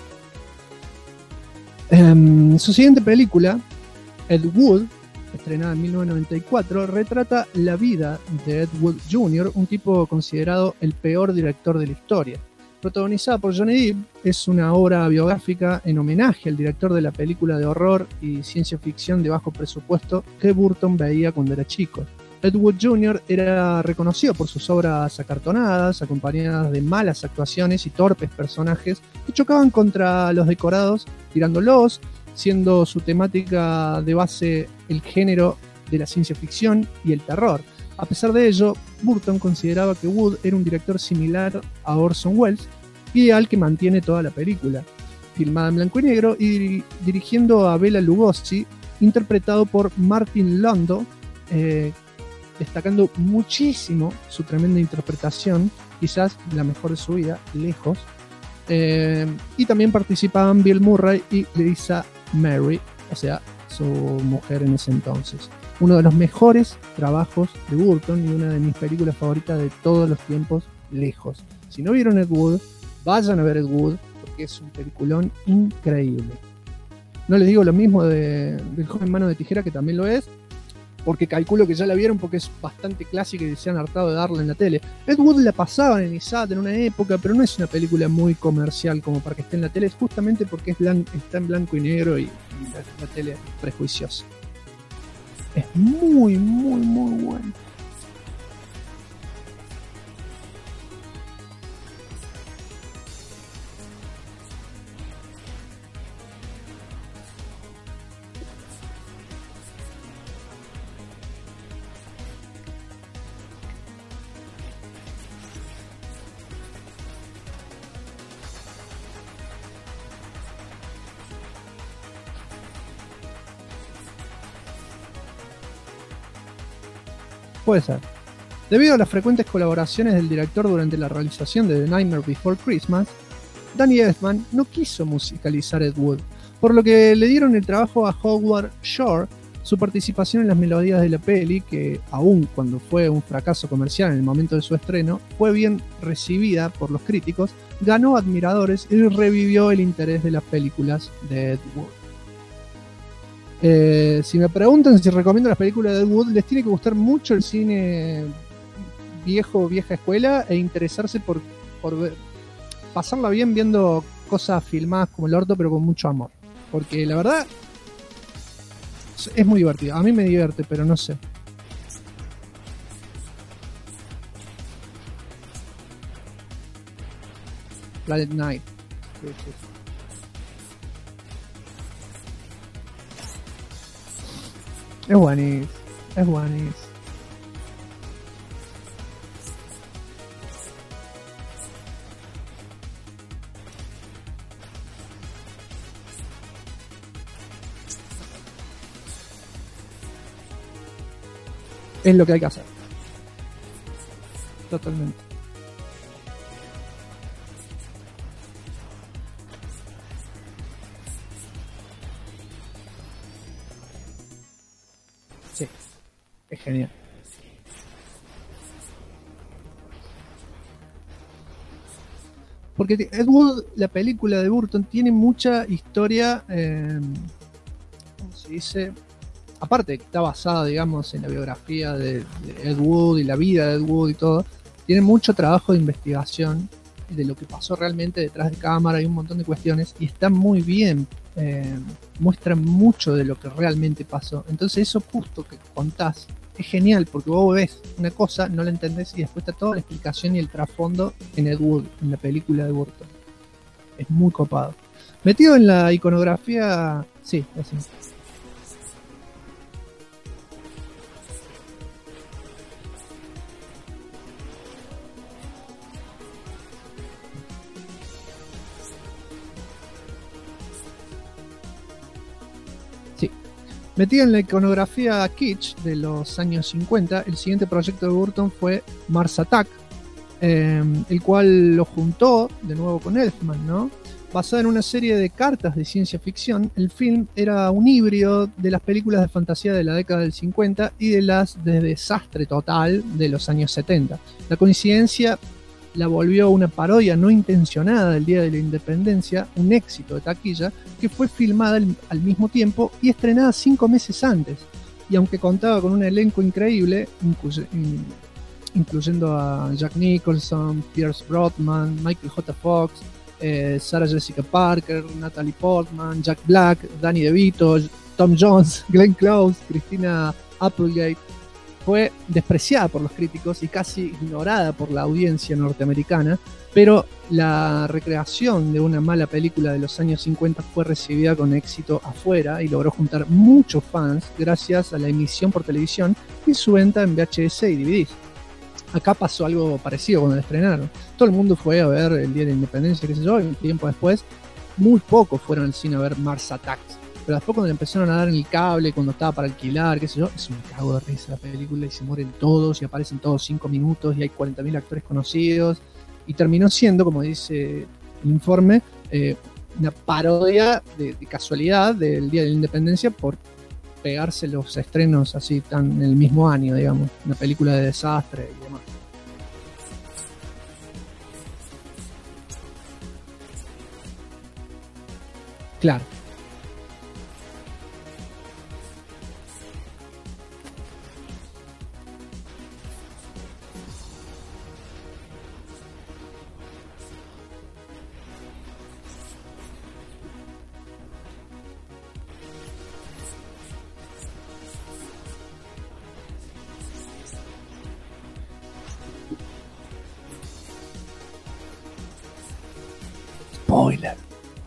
Su siguiente película, Ed Wood, estrenada en 1994, retrata la vida de Ed Wood Jr., un tipo considerado el peor director de la historia. Protagonizada por Johnny Depp, es una obra biográfica en homenaje al director de la película de horror y ciencia ficción de bajo presupuesto que Burton veía cuando era chico. Ed Wood Jr. era reconocido por sus obras acartonadas, acompañadas de malas actuaciones y torpes personajes que chocaban contra los decorados, tirándolos, siendo su temática de base el género de la ciencia ficción y el terror. A pesar de ello, Burton consideraba que Wood era un director similar a Orson Welles, ideal que mantiene toda la película. Filmada en blanco y negro y dirigiendo a Bela Lugosi, interpretado por Martin Landau, destacando muchísimo su tremenda interpretación, quizás la mejor de su vida, lejos. Y también participaban Bill Murray y Lisa Mary, o sea, su mujer en ese entonces. Uno de los mejores trabajos de Burton y una de mis películas favoritas de todos los tiempos, lejos. Si no vieron Ed Wood, vayan a ver Ed Wood, porque es un peliculón increíble. No les digo lo mismo del joven Mano de Tijera, que también lo es, porque calculo que ya la vieron porque es bastante clásica y se han hartado de darla en la tele. Ed Wood la pasaban en ISAT en una época, pero no es una película muy comercial como para que esté en la tele, es justamente porque está en blanco y negro y la tele es prejuiciosa. Es muy, muy, muy bueno. Puede ser. Debido a las frecuentes colaboraciones del director durante la realización de The Nightmare Before Christmas, Danny Elfman no quiso musicalizar Ed Wood, por lo que le dieron el trabajo a Howard Shore. Su participación en las melodías de la peli, que aun cuando fue un fracaso comercial en el momento de su estreno, fue bien recibida por los críticos, ganó admiradores y revivió el interés de las películas de Ed Wood. Si me preguntan si recomiendo las películas de Ed Wood, les tiene que gustar mucho el cine vieja escuela e interesarse por pasarla bien viendo cosas filmadas como el orto, pero con mucho amor, porque la verdad es muy divertido. A mí me divierte, pero no sé. Planet Night. Es buenísimo. Es buenísimo. Es lo que hay que hacer. Totalmente. Sí, es genial. Porque Ed Wood, la película de Burton, tiene mucha historia, ¿cómo se dice? Aparte que está basada, digamos, en la biografía de Ed Wood y la vida de Ed Wood y todo, tiene mucho trabajo de investigación de lo que pasó realmente detrás de cámara y un montón de cuestiones, y está muy bien, muestra mucho de lo que realmente pasó. Entonces eso justo que contás es genial, porque vos ves una cosa, no la entendés, y después está toda la explicación y el trasfondo en Ed Wood, en la película de Burton. Es muy copado. Metido en la iconografía, sí, así. Metida en la iconografía kitsch de los años 50, el siguiente proyecto de Burton fue Mars Attack, el cual lo juntó de nuevo con Elfman, ¿no? Basada en una serie de cartas de ciencia ficción, el film era un híbrido de las películas de fantasía de la década del 50 y de las de desastre total de los años 70. La coincidencia la volvió una parodia no intencionada del Día de la Independencia, un éxito de taquilla, que fue filmada al mismo tiempo y estrenada 5 meses antes. Y aunque contaba con un elenco increíble, incluyendo a Jack Nicholson, Pierce Brosnan, Michael J. Fox, Sarah Jessica Parker, Natalie Portman, Jack Black, Danny DeVito, Tom Jones, Glenn Close, Christina Applegate, fue despreciada por los críticos y casi ignorada por la audiencia norteamericana, pero la recreación de una mala película de los años 50 fue recibida con éxito afuera y logró juntar muchos fans gracias a la emisión por televisión y su venta en VHS y DVDs. Acá pasó algo parecido cuando la estrenaron. Todo el mundo fue a ver el Día de la Independencia, qué sé yo, y un tiempo después, muy pocos fueron al cine a ver Mars Attacks. Pero después cuando le empezaron a dar en el cable, cuando estaba para alquilar, qué sé yo, es un cago de risa la película y se mueren todos y aparecen todos 5 minutos y hay 40.000 actores conocidos. Y terminó siendo, como dice el informe, una parodia de casualidad del Día de la Independencia por pegarse los estrenos así tan en el mismo año, digamos, una película de desastre y demás. Claro. Spoiler.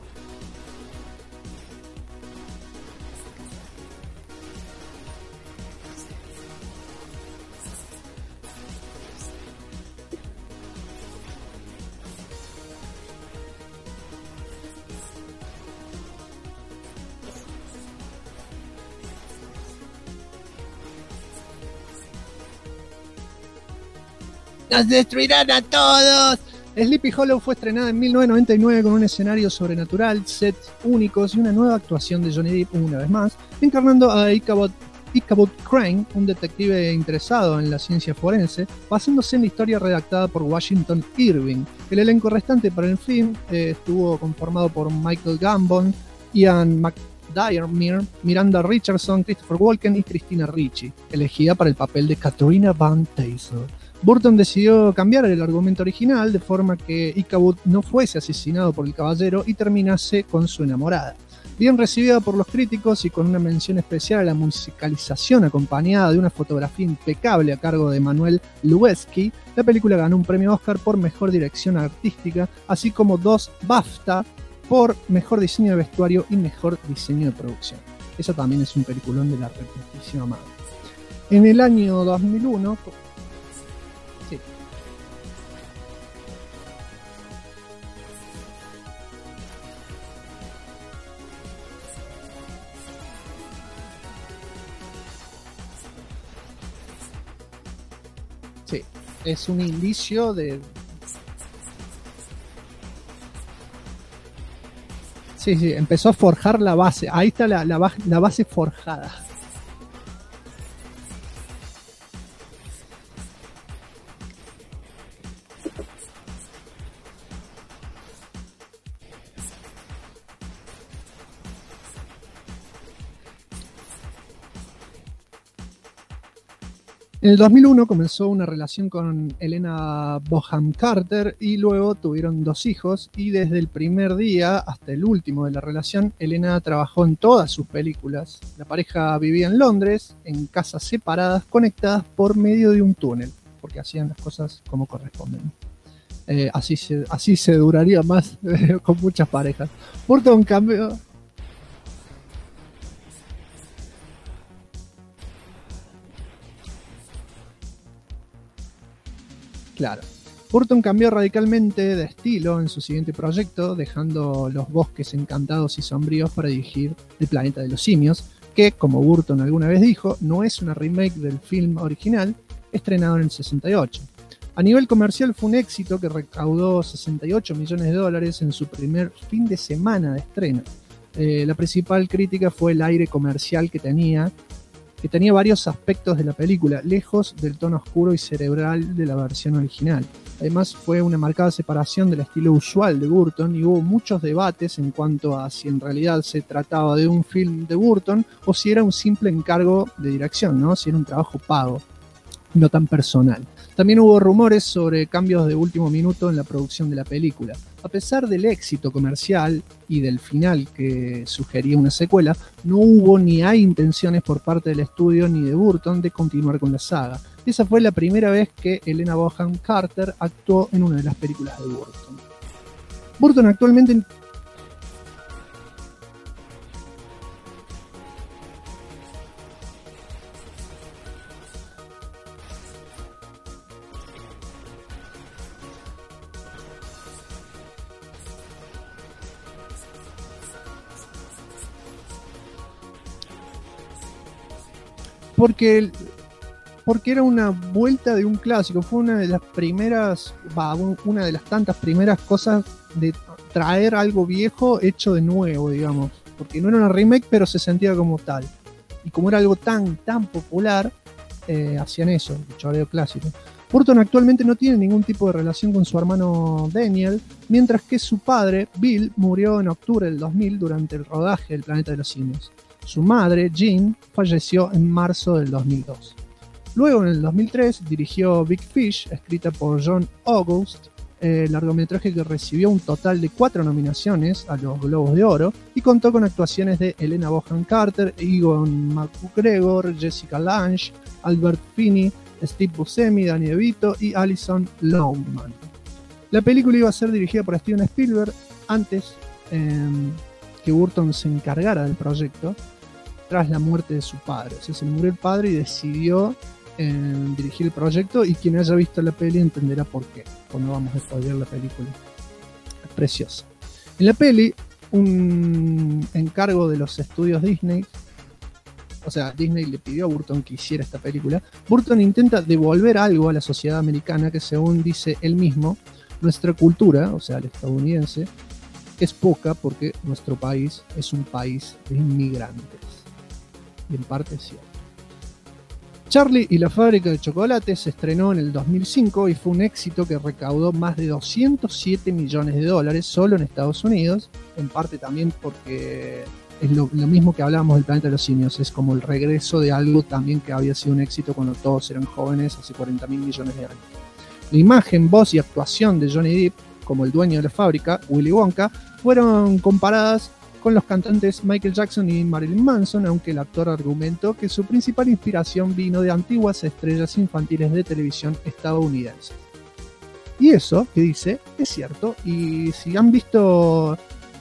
¡Nos destruirán a todos! Sleepy Hollow fue estrenada en 1999 con un escenario sobrenatural, sets únicos y una nueva actuación de Johnny Depp una vez más, encarnando a Ichabod Crane, un detective interesado en la ciencia forense, basándose en la historia redactada por Washington Irving. El elenco restante para el film estuvo conformado por Michael Gambon, Ian McDiarmid, Miranda Richardson, Christopher Walken y Christina Ricci, elegida para el papel de Katrina Van Tassel. Burton decidió cambiar el argumento original de forma que Ichabod no fuese asesinado por el caballero y terminase con su enamorada. Bien recibida por los críticos y con una mención especial a la musicalización acompañada de una fotografía impecable a cargo de Manuel Lubezki, la película ganó un premio Oscar por Mejor Dirección Artística, así como 2 BAFTA por Mejor Diseño de Vestuario y Mejor Diseño de Producción. Eso también es un peliculón de la reputísima madre. En el año 2001... Sí, es un indicio de... Sí, empezó a forjar la base. Ahí está la base forjada. En el 2001 comenzó una relación con Helena Bonham Carter y luego tuvieron 2 hijos, y desde el primer día hasta el último de la relación, Helena trabajó en todas sus películas. La pareja vivía en Londres, en casas separadas, conectadas por medio de un túnel, porque hacían las cosas como corresponden. Así se duraría más con muchas parejas. Burton cambió... Claro. Burton cambió radicalmente de estilo en su siguiente proyecto, dejando los bosques encantados y sombríos para dirigir El planeta de los simios, que, como Burton alguna vez dijo, no es una remake del film original, estrenado en el 68. A nivel comercial fue un éxito que recaudó $68 millones en su primer fin de semana de estreno. La principal crítica fue el aire comercial que tenía varios aspectos de la película, lejos del tono oscuro y cerebral de la versión original. Además, fue una marcada separación del estilo usual de Burton y hubo muchos debates en cuanto a si en realidad se trataba de un film de Burton o si era un simple encargo de dirección, ¿no? Si era un trabajo pago, no tan personal. También hubo rumores sobre cambios de último minuto en la producción de la película. A pesar del éxito comercial y del final que sugería una secuela, no hubo ni hay intenciones por parte del estudio ni de Burton de continuar con la saga. Esa fue la primera vez que Helena Bonham Carter actuó en una de las películas de Burton. Burton actualmente porque era una vuelta de un clásico, fue una de las primeras, una de las tantas primeras cosas de traer algo viejo hecho de nuevo, digamos, porque no era una remake, pero se sentía como tal, y como era algo tan popular, hacían eso, el choreo clásico. Burton actualmente no tiene ningún tipo de relación con su hermano Daniel, mientras que su padre, Bill, murió en octubre del 2000 durante el rodaje del Planeta de los Simios. Su madre, Jean, falleció en marzo del 2002. Luego, en el 2003, dirigió Big Fish, escrita por John August, largometraje que recibió un total de 4 nominaciones a los Globos de Oro y contó con actuaciones de Helena Bonham Carter, Ewan McGregor, Jessica Lange, Albert Finney, Steve Buscemi, Danny DeVito y Alison Lohman. La película iba a ser dirigida por Steven Spielberg antes que Burton se encargara del proyecto tras la muerte de su padre. O sea, se le murió el padre y decidió dirigir el proyecto, y quien haya visto la peli entenderá por qué, cuando vamos a spoilear la película. Es preciosa. En la peli, un encargo de los estudios Disney, o sea, Disney le pidió a Burton que hiciera esta película. Burton intenta devolver algo a la sociedad americana que, según dice él mismo, nuestra cultura, o sea, la estadounidense, es poca porque nuestro país es un país de inmigrantes. Y en parte es cierto. Charlie y la fábrica de chocolates se estrenó en el 2005 y fue un éxito que recaudó más de $207 millones solo en Estados Unidos, en parte también porque es lo mismo que hablábamos del Planeta de los Simios, es como el regreso de algo también que había sido un éxito cuando todos eran jóvenes hace 40.000 millones de años. La imagen, voz y actuación de Johnny Depp como el dueño de la fábrica, Willy Wonka, fueron comparadas con los cantantes Michael Jackson y Marilyn Manson, aunque el actor argumentó que su principal inspiración vino de antiguas estrellas infantiles de televisión estadounidenses. Y eso que dice es cierto, y si han visto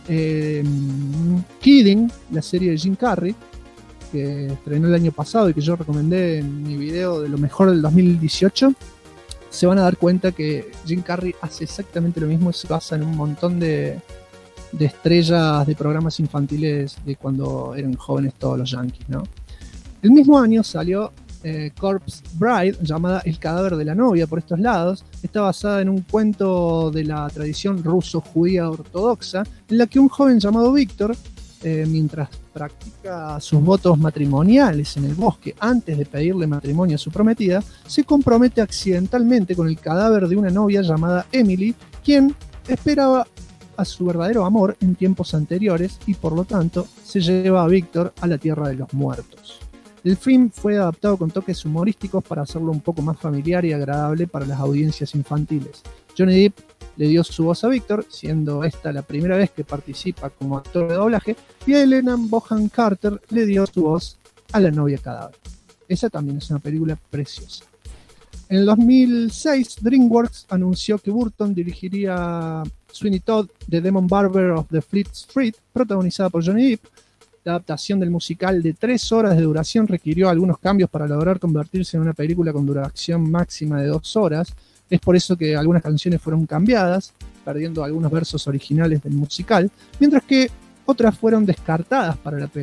Kidding, la serie de Jim Carrey, que estrenó el año pasado y que yo recomendé en mi video de lo mejor del 2018, se van a dar cuenta que Jim Carrey hace exactamente lo mismo, se basa en un montón de estrellas de programas infantiles de cuando eran jóvenes todos los yankees, ¿no? El mismo año salió Corpse Bride, llamada El cadáver de la novia por estos lados. Está basada en un cuento de la tradición ruso-judía ortodoxa, en la que un joven llamado Víctor, mientras practica sus votos matrimoniales en el bosque antes de pedirle matrimonio a su prometida, se compromete accidentalmente con el cadáver de una novia llamada Emily, quien esperaba a su verdadero amor en tiempos anteriores y por lo tanto se lleva a Víctor a la tierra de los muertos. El film fue adaptado con toques humorísticos para hacerlo un poco más familiar y agradable para las audiencias infantiles. Johnny Depp le dio su voz a Víctor, siendo esta la primera vez que participa como actor de doblaje, y a Helena Bonham Carter le dio su voz a la novia cadáver. Esa también es una película preciosa. En el 2006, DreamWorks anunció que Burton dirigiría Sweeney Todd, The Demon Barber of the Fleet Street, protagonizada por Johnny Depp. La adaptación del musical de 3 horas de duración requirió algunos cambios para lograr convertirse en una película con duración máxima de 2 horas. Es por eso que algunas canciones fueron cambiadas, perdiendo algunos versos originales del musical, mientras que otras fueron descartadas para la peli.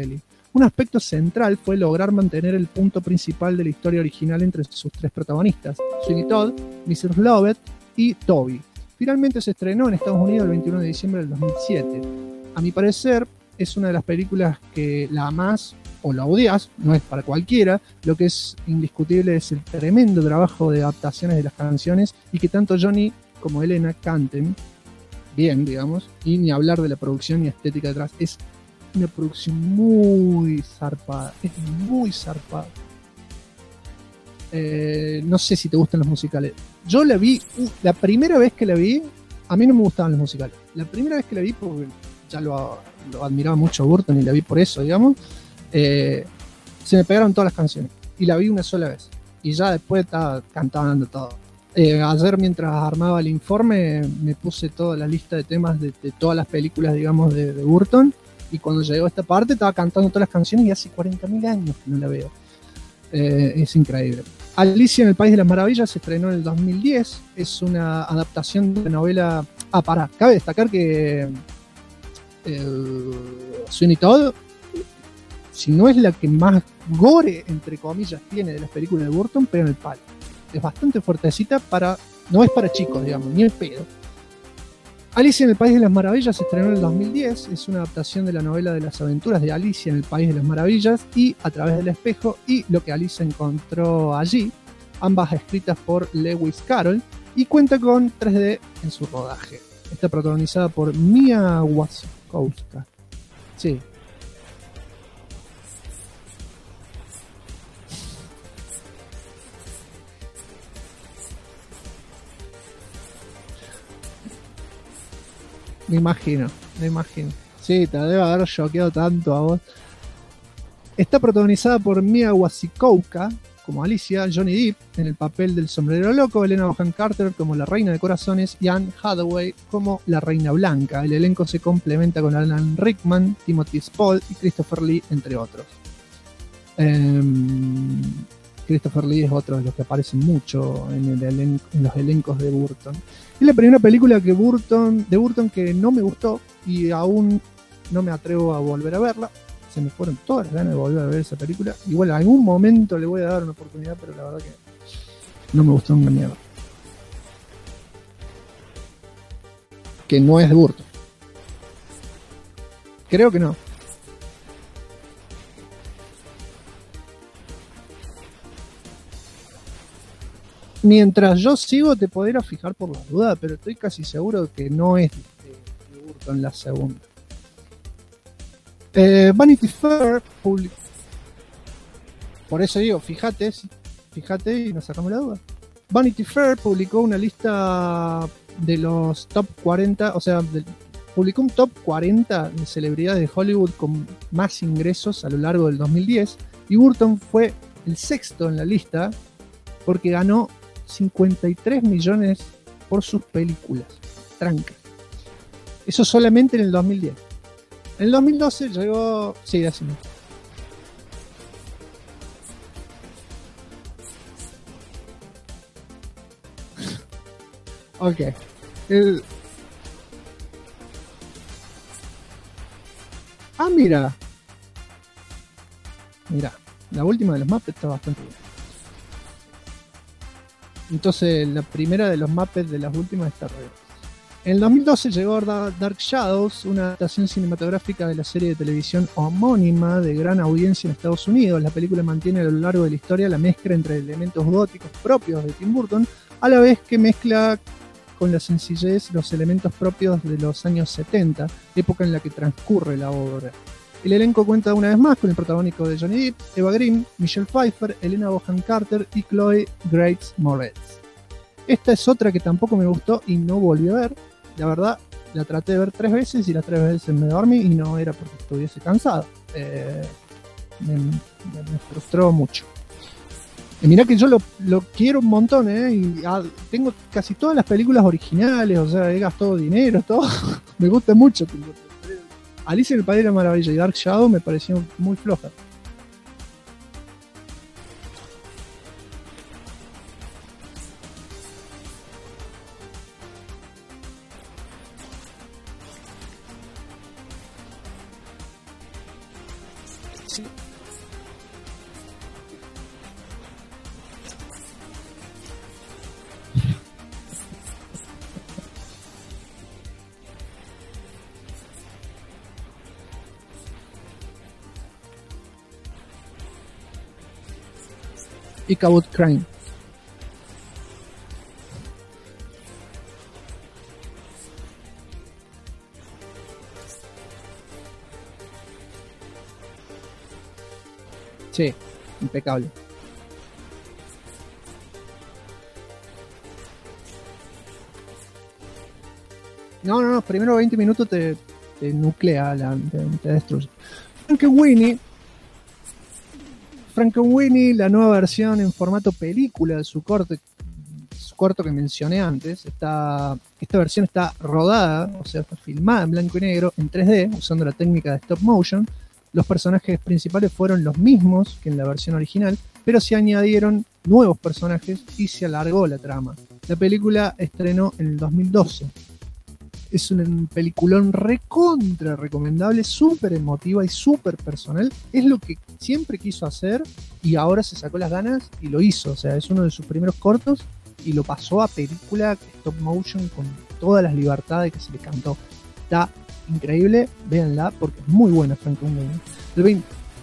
Un aspecto central fue lograr mantener el punto principal de la historia original entre sus tres protagonistas, Sweeney Todd, Mrs. Lovett y Toby. Finalmente se estrenó en Estados Unidos el 21 de diciembre del 2007. A mi parecer, es una de las películas que la amás o la odias, no es para cualquiera. Lo que es indiscutible es el tremendo trabajo de adaptaciones de las canciones y que tanto Johnny como Elena canten bien, digamos, y ni hablar de la producción y estética detrás. Es una producción muy zarpada, es muy zarpada. No sé si te gustan los musicales. Yo la vi, la primera vez que la vi, a mí no me gustaban los musicales. La primera vez que la vi, porque ya lo admiraba mucho a Burton y la vi por eso, digamos, se me pegaron todas las canciones y la vi una sola vez. Y ya después estaba cantando todo. Ayer, mientras armaba el informe, me puse toda la lista de temas de todas las películas, digamos, de Burton. Y cuando llegó a esta parte, estaba cantando todas las canciones y hace 40.000 años que no la veo. Es increíble. Alicia en el País de las Maravillas se estrenó en el 2010. Es una adaptación de la novela... Cabe destacar que Sweeney Todd, si no es la que más gore, entre comillas, tiene de las películas de Burton, pero en el palo. Es bastante fuertecita no es para chicos, digamos, ni el pedo. Alicia en el País de las Maravillas se estrenó en el 2010, es una adaptación de la novela de las aventuras de Alicia en el País de las Maravillas y A través del espejo y Lo que Alicia encontró allí, ambas escritas por Lewis Carroll, y cuenta con 3D en su rodaje. Está protagonizada por Mia Wasikowska. Sí. Me imagino. Sí, te debe haber choqueado tanto a vos. Está protagonizada por Mia Wasikowska como Alicia, Johnny Depp en el papel del sombrero loco, Helena Bonham Carter como la reina de corazones y Anne Hathaway como la reina blanca. El elenco se complementa con Alan Rickman, Timothy Spall y Christopher Lee, entre otros. Christopher Lee es otro de los que aparecen mucho en los elencos de Burton. Es la primera película de Burton que no me gustó y aún no me atrevo a volver a verla. Se me fueron todas las ganas de volver a ver esa película. Igual en algún momento le voy a dar una oportunidad, pero la verdad que no me gustó una mierda. Que no es de Burton. Creo que no. Mientras yo sigo, te podría fijar por la duda, pero estoy casi seguro de que no es de Burton la segunda. Vanity Fair publicó. Por eso digo, fíjate y nos sacamos la duda. Vanity Fair publicó una lista de los top 40, o sea, publicó un top 40 de celebridades de Hollywood con más ingresos a lo largo del 2010 y Burton fue el sexto en la lista porque ganó 53 millones por sus películas. Tranca. Eso solamente en el 2010. En el 2012 llegó... Sí, decime. Ok. Mira. La última de los Muppets está bastante bien. Entonces, la primera de los Muppets de las últimas está re bien. En el 2012 llegó Dark Shadows, una adaptación cinematográfica de la serie de televisión homónima de gran audiencia en Estados Unidos. La película mantiene a lo largo de la historia la mezcla entre elementos góticos propios de Tim Burton, a la vez que mezcla con la sencillez los elementos propios de los años 70, época en la que transcurre la obra. El elenco cuenta una vez más con el protagónico de Johnny Depp, Eva Green, Michelle Pfeiffer, Helena Bonham Carter y Chloe Grace Moretz. Esta es otra que tampoco me gustó y no volví a ver. La verdad, la traté de ver 3 veces y las 3 veces me dormí y no era porque estuviese cansado. Me frustró mucho. Y mirá que yo lo quiero un montón, y tengo casi todas las películas originales, o sea, he gastado dinero, todo. Me gusta mucho. Alicia en el País de la Maravilla y Dark Shadow me parecieron muy flojas. Sí, Ichabod Crane. Sí, impecable. No, primero 20 minutos te nuclea, te destruye. Frankenweenie, la nueva versión en formato película de su corto que mencioné antes. Esta versión está rodada, o sea, está filmada en blanco y negro, en 3D, usando la técnica de stop motion. Los personajes principales fueron los mismos que en la versión original, pero se añadieron nuevos personajes y se alargó la trama. La película estrenó en el 2012. Es un peliculón recontra recomendable, súper emotiva y súper personal. Es lo que siempre quiso hacer y ahora se sacó las ganas y lo hizo. O sea, es uno de sus primeros cortos y lo pasó a película stop motion con todas las libertades que se le cantó. Está increíble, véanla porque es muy buena Frankenweenie.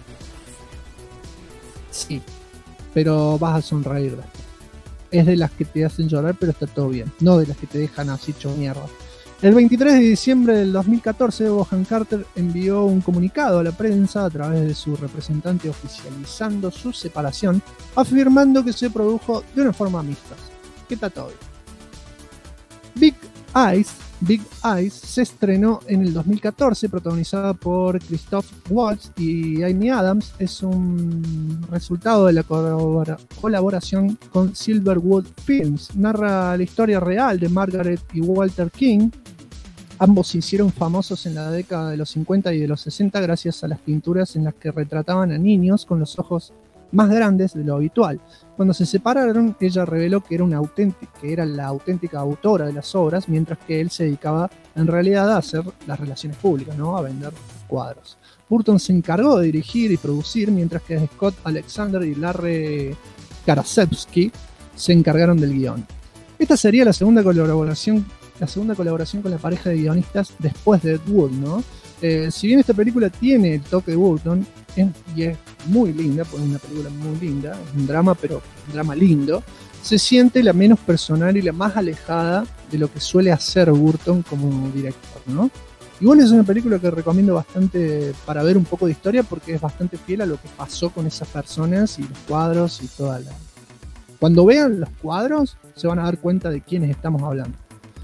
Sí, pero vas a sonreír. Es de las que te hacen llorar, pero está todo bien. No de las que te dejan así hecho mierda. El 23 de diciembre del 2014, Bohan Carter envió un comunicado a la prensa a través de su representante oficializando su separación, afirmando que se produjo de una forma amistosa. ¿Qué está todo bien? Big Eyes se estrenó en el 2014, protagonizada por Christoph Waltz y Amy Adams. Es un resultado de la colaboración con Silverwood Films. Narra la historia real de Margaret y Walter King. Ambos se hicieron famosos en la década de los 50 y de los 60 gracias a las pinturas en las que retrataban a niños con los ojos más grandes de lo habitual. Cuando se separaron, ella reveló que era la auténtica autora de las obras, mientras que él se dedicaba en realidad a hacer las relaciones públicas, ¿no? A vender cuadros. Burton se encargó de dirigir y producir, mientras que Scott Alexander y Larry Karasewski se encargaron del guión. Esta sería la segunda colaboración con la pareja de guionistas después de Ed Wood, ¿no? Si bien esta película tiene el toque de Burton y es muy linda, porque es una película muy linda, es un drama, pero un drama lindo, se siente la menos personal y la más alejada de lo que suele hacer Burton como director, ¿no? Igual es una película que recomiendo bastante para ver un poco de historia porque es bastante fiel a lo que pasó con esas personas y los cuadros y toda la... Cuando vean los cuadros se van a dar cuenta de quiénes estamos hablando.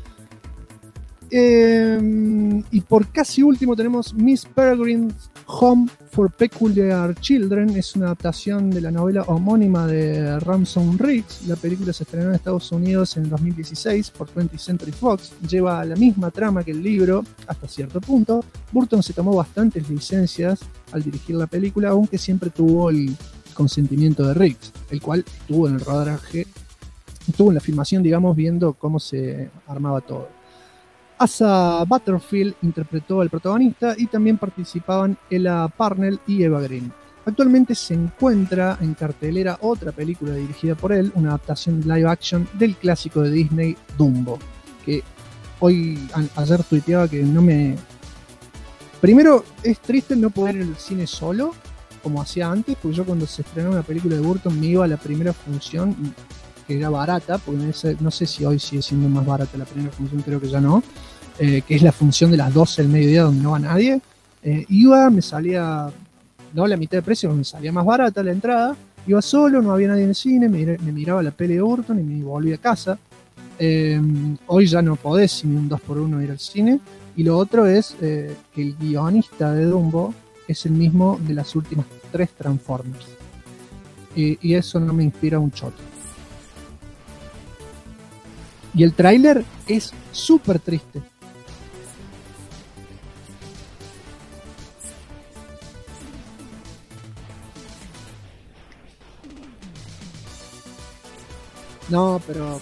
Y por casi último tenemos Miss Peregrine's Home for Peculiar Children. Es una adaptación de la novela homónima de Ransom Riggs. La película se estrenó en Estados Unidos en 2016 por 20th Century Fox. Lleva la misma trama que el libro hasta cierto punto. Burton se tomó bastantes licencias al dirigir la película, aunque siempre tuvo el consentimiento de Riggs, el cual estuvo en el rodaje, estuvo en la filmación, digamos, viendo cómo se armaba todo. Asa Butterfield interpretó al protagonista y también participaban Ella Parnell y Eva Green. Actualmente se encuentra en cartelera otra película dirigida por él, una adaptación live action del clásico de Disney Dumbo, que ayer tuiteaba que no me... Primero, es triste no poder ir al cine solo, como hacía antes, porque yo cuando se estrenó una película de Burton me iba a la primera función, que era barata, porque no sé si hoy sigue siendo más barata la primera función, creo que ya no, que es la función de las 12 del mediodía donde no va nadie. Iba, me salía, no la mitad de precio, me salía más barata la entrada, iba solo, no había nadie en el cine, me miraba la peli de Burton y me volví a casa. Hoy ya no podés sin un 2x1 ir al cine. Y lo otro es que el guionista de Dumbo es el mismo de las últimas 3 Transformers. Y eso no me inspira un choto. Y el tráiler es súper triste. No, pero...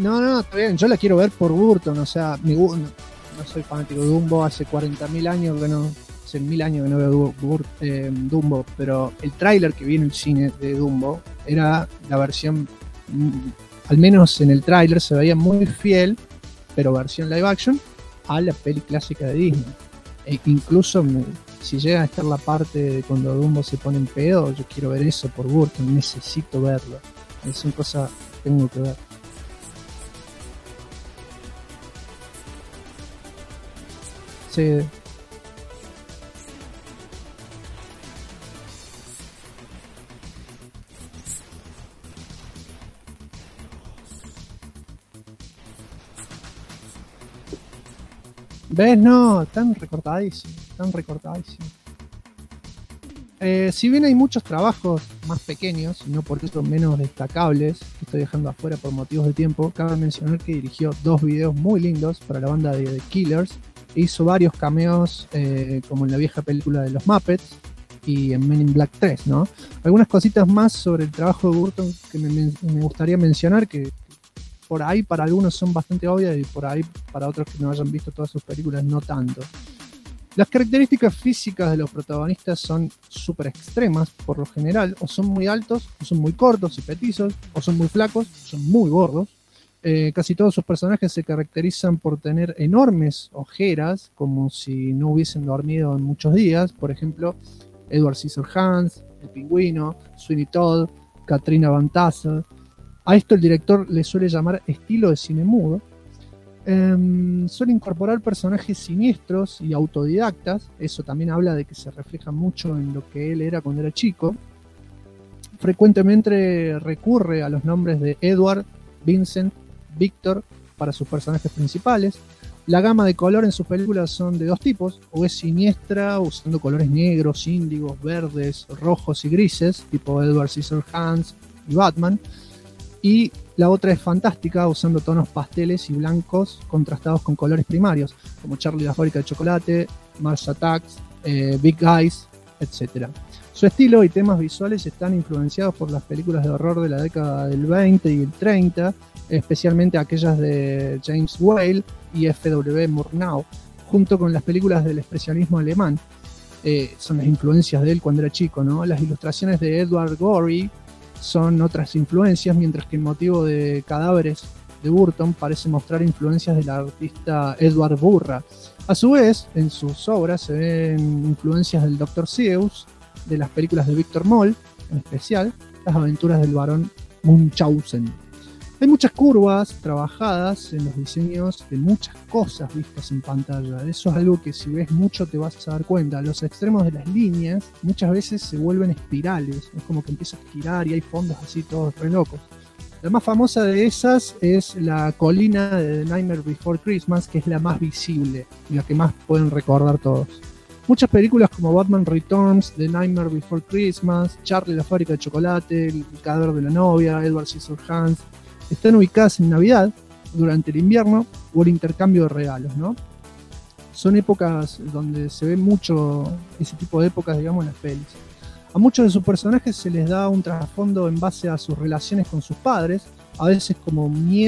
No, está bien, yo la quiero ver por Burton, o sea, no soy fanático de Dumbo, hace 40.000 años que no, hace 1000 años que no veo Dumbo, pero el tráiler que vi en el cine de Dumbo era la versión, al menos en el tráiler se veía muy fiel, pero versión live action, a la peli clásica de Disney. E incluso si llega a estar la parte de cuando Dumbo se pone en pedo, yo quiero ver eso por Burton, necesito verlo. Es una cosa que tengo que ver. Sí. ¿Ves? No, tan recortadísimo. Si bien hay muchos trabajos más pequeños, y no por eso menos destacables, que estoy dejando afuera por motivos de tiempo, cabe mencionar que dirigió 2 videos muy lindos para la banda de The Killers, e hizo varios cameos, como en la vieja película de los Muppets y en Men in Black 3, ¿no? Algunas cositas más sobre el trabajo de Burton que me gustaría mencionar, que por ahí para algunos son bastante obvias y por ahí para otros que no hayan visto todas sus películas no tanto. Las características físicas de los protagonistas son súper extremas por lo general, o son muy altos, o son muy cortos y petizos, o son muy flacos, o son muy gordos. Casi todos sus personajes se caracterizan por tener enormes ojeras, como si no hubiesen dormido en muchos días. Por ejemplo, Edward Scissorhands, el Pingüino, Sweeney Todd, Katrina Van Tassel. A esto el director le suele llamar estilo de cine mudo. Suele incorporar personajes siniestros y autodidactas. Eso también habla de que se refleja mucho en lo que él era cuando era chico. Frecuentemente recurre a los nombres de Edward, Vincent, Victor para sus personajes principales. La gama de color en sus películas son de 2 tipos: o es siniestra usando colores negros, índigos, verdes, rojos y grises, tipo Edward Scissorhands y Batman, y la otra es fantástica usando tonos pasteles y blancos contrastados con colores primarios, como Charlie la fábrica de chocolate, Mars Attacks, Big Eyes, etc. Su estilo y temas visuales están influenciados por las películas de horror de la década del 20 y el 30, especialmente aquellas de James Whale y F.W. Murnau, junto con las películas del expresionismo alemán. Son las influencias de él cuando era chico, ¿no? Las ilustraciones de Edward Gorey son otras influencias, mientras que el motivo de cadáveres de Burton parece mostrar influencias del artista Edward Burra. A su vez, en sus obras se ven influencias del Dr. Seuss, de las películas de Victor Moll, en especial las aventuras del barón Munchausen. Hay muchas curvas trabajadas en los diseños de muchas cosas vistas en pantalla. Eso es algo que si ves mucho te vas a dar cuenta. Los extremos de las líneas muchas veces se vuelven espirales. Es como que empieza a girar y hay fondos así todos re locos. La más famosa de esas es la colina de The Nightmare Before Christmas, que es la más visible y la que más pueden recordar todos. Muchas películas como Batman Returns, The Nightmare Before Christmas, Charlie la fábrica de chocolate, El cadáver de la novia, Edward Scissorhands, están ubicadas en Navidad, durante el invierno o el intercambio de regalos, ¿no? Son épocas donde se ve mucho ese tipo de épocas, digamos, en las pelis. A muchos de sus personajes se les da un trasfondo en base a sus relaciones con sus padres, a veces como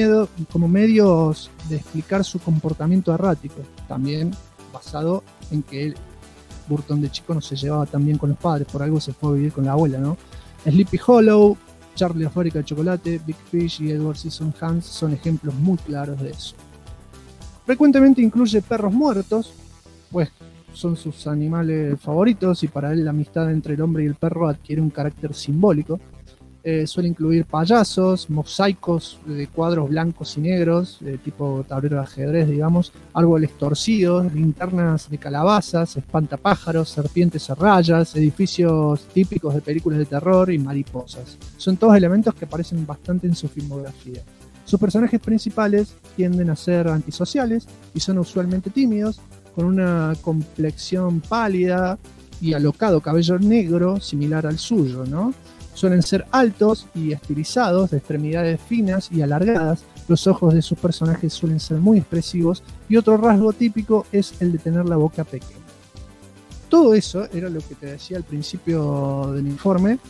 medios de explicar su comportamiento errático, también basado en que Burton de chico no se llevaba tan bien con los padres, por algo se fue a vivir con la abuela, ¿no? Sleepy Hollow, Charlie la fábrica de chocolate, Big Fish y Edward Scissorhands son ejemplos muy claros de eso. Frecuentemente incluye perros muertos, pues son sus animales favoritos y para él la amistad entre el hombre y el perro adquiere un carácter simbólico. Suele incluir payasos, mosaicos de cuadros blancos y negros, tipo tablero de ajedrez, digamos, árboles torcidos, linternas de calabazas, espantapájaros, serpientes a rayas, edificios típicos de películas de terror y mariposas. Son todos elementos que aparecen bastante en su filmografía. Sus personajes principales tienden a ser antisociales y son usualmente tímidos, con una complexión pálida y alocado cabello negro similar al suyo, ¿no? Suelen ser altos y estilizados, de extremidades finas y alargadas. Los ojos de sus personajes suelen ser muy expresivos y otro rasgo típico es el de tener la boca pequeña. Todo eso era lo que te decía al principio del informe.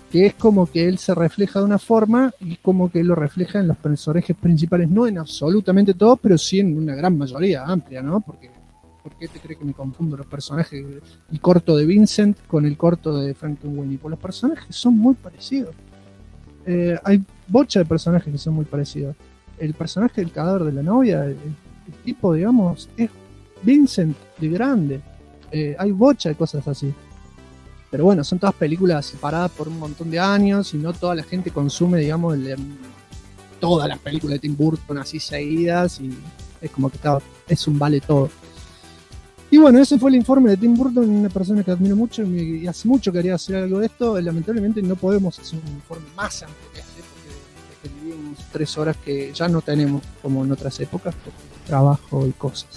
que es como que él se refleja de una forma y como que lo refleja en los personajes principales, no en absolutamente todos, pero sí en una gran mayoría amplia, ¿no? Porque ¿por qué te crees que me confundo los personajes? El corto de Vincent con el corto de Frankenweenie, pues los personajes son muy parecidos. Hay bocha de personajes que son muy parecidos. El personaje del cadáver de la novia, el tipo, digamos, es Vincent de grande. Hay bocha de cosas así. Pero bueno, son todas películas separadas por un montón de años y no toda la gente consume, digamos, todas las películas de Tim Burton así seguidas y es como que es un vale todo. Y bueno, ese fue el informe de Tim Burton, una persona que admiro mucho y hace mucho quería hacer algo de esto. Lamentablemente no podemos hacer un informe más amplio que este porque vivimos 3 horas que ya no tenemos como en otras épocas por trabajo y cosas.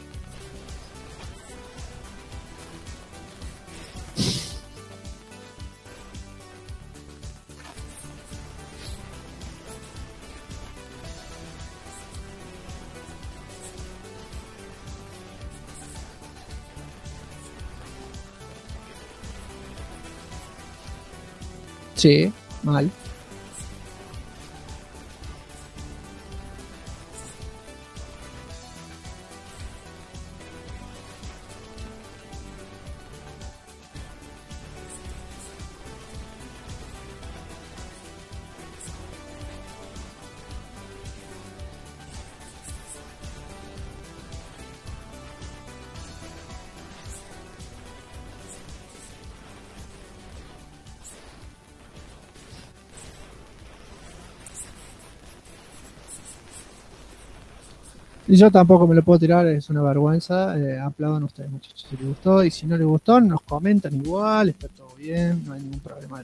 Sí, mal. Y yo tampoco me lo puedo tirar, es una vergüenza. Aplaudan ustedes, muchachos, si les gustó. Y si no les gustó, nos comentan igual, está todo bien, no hay ningún problema.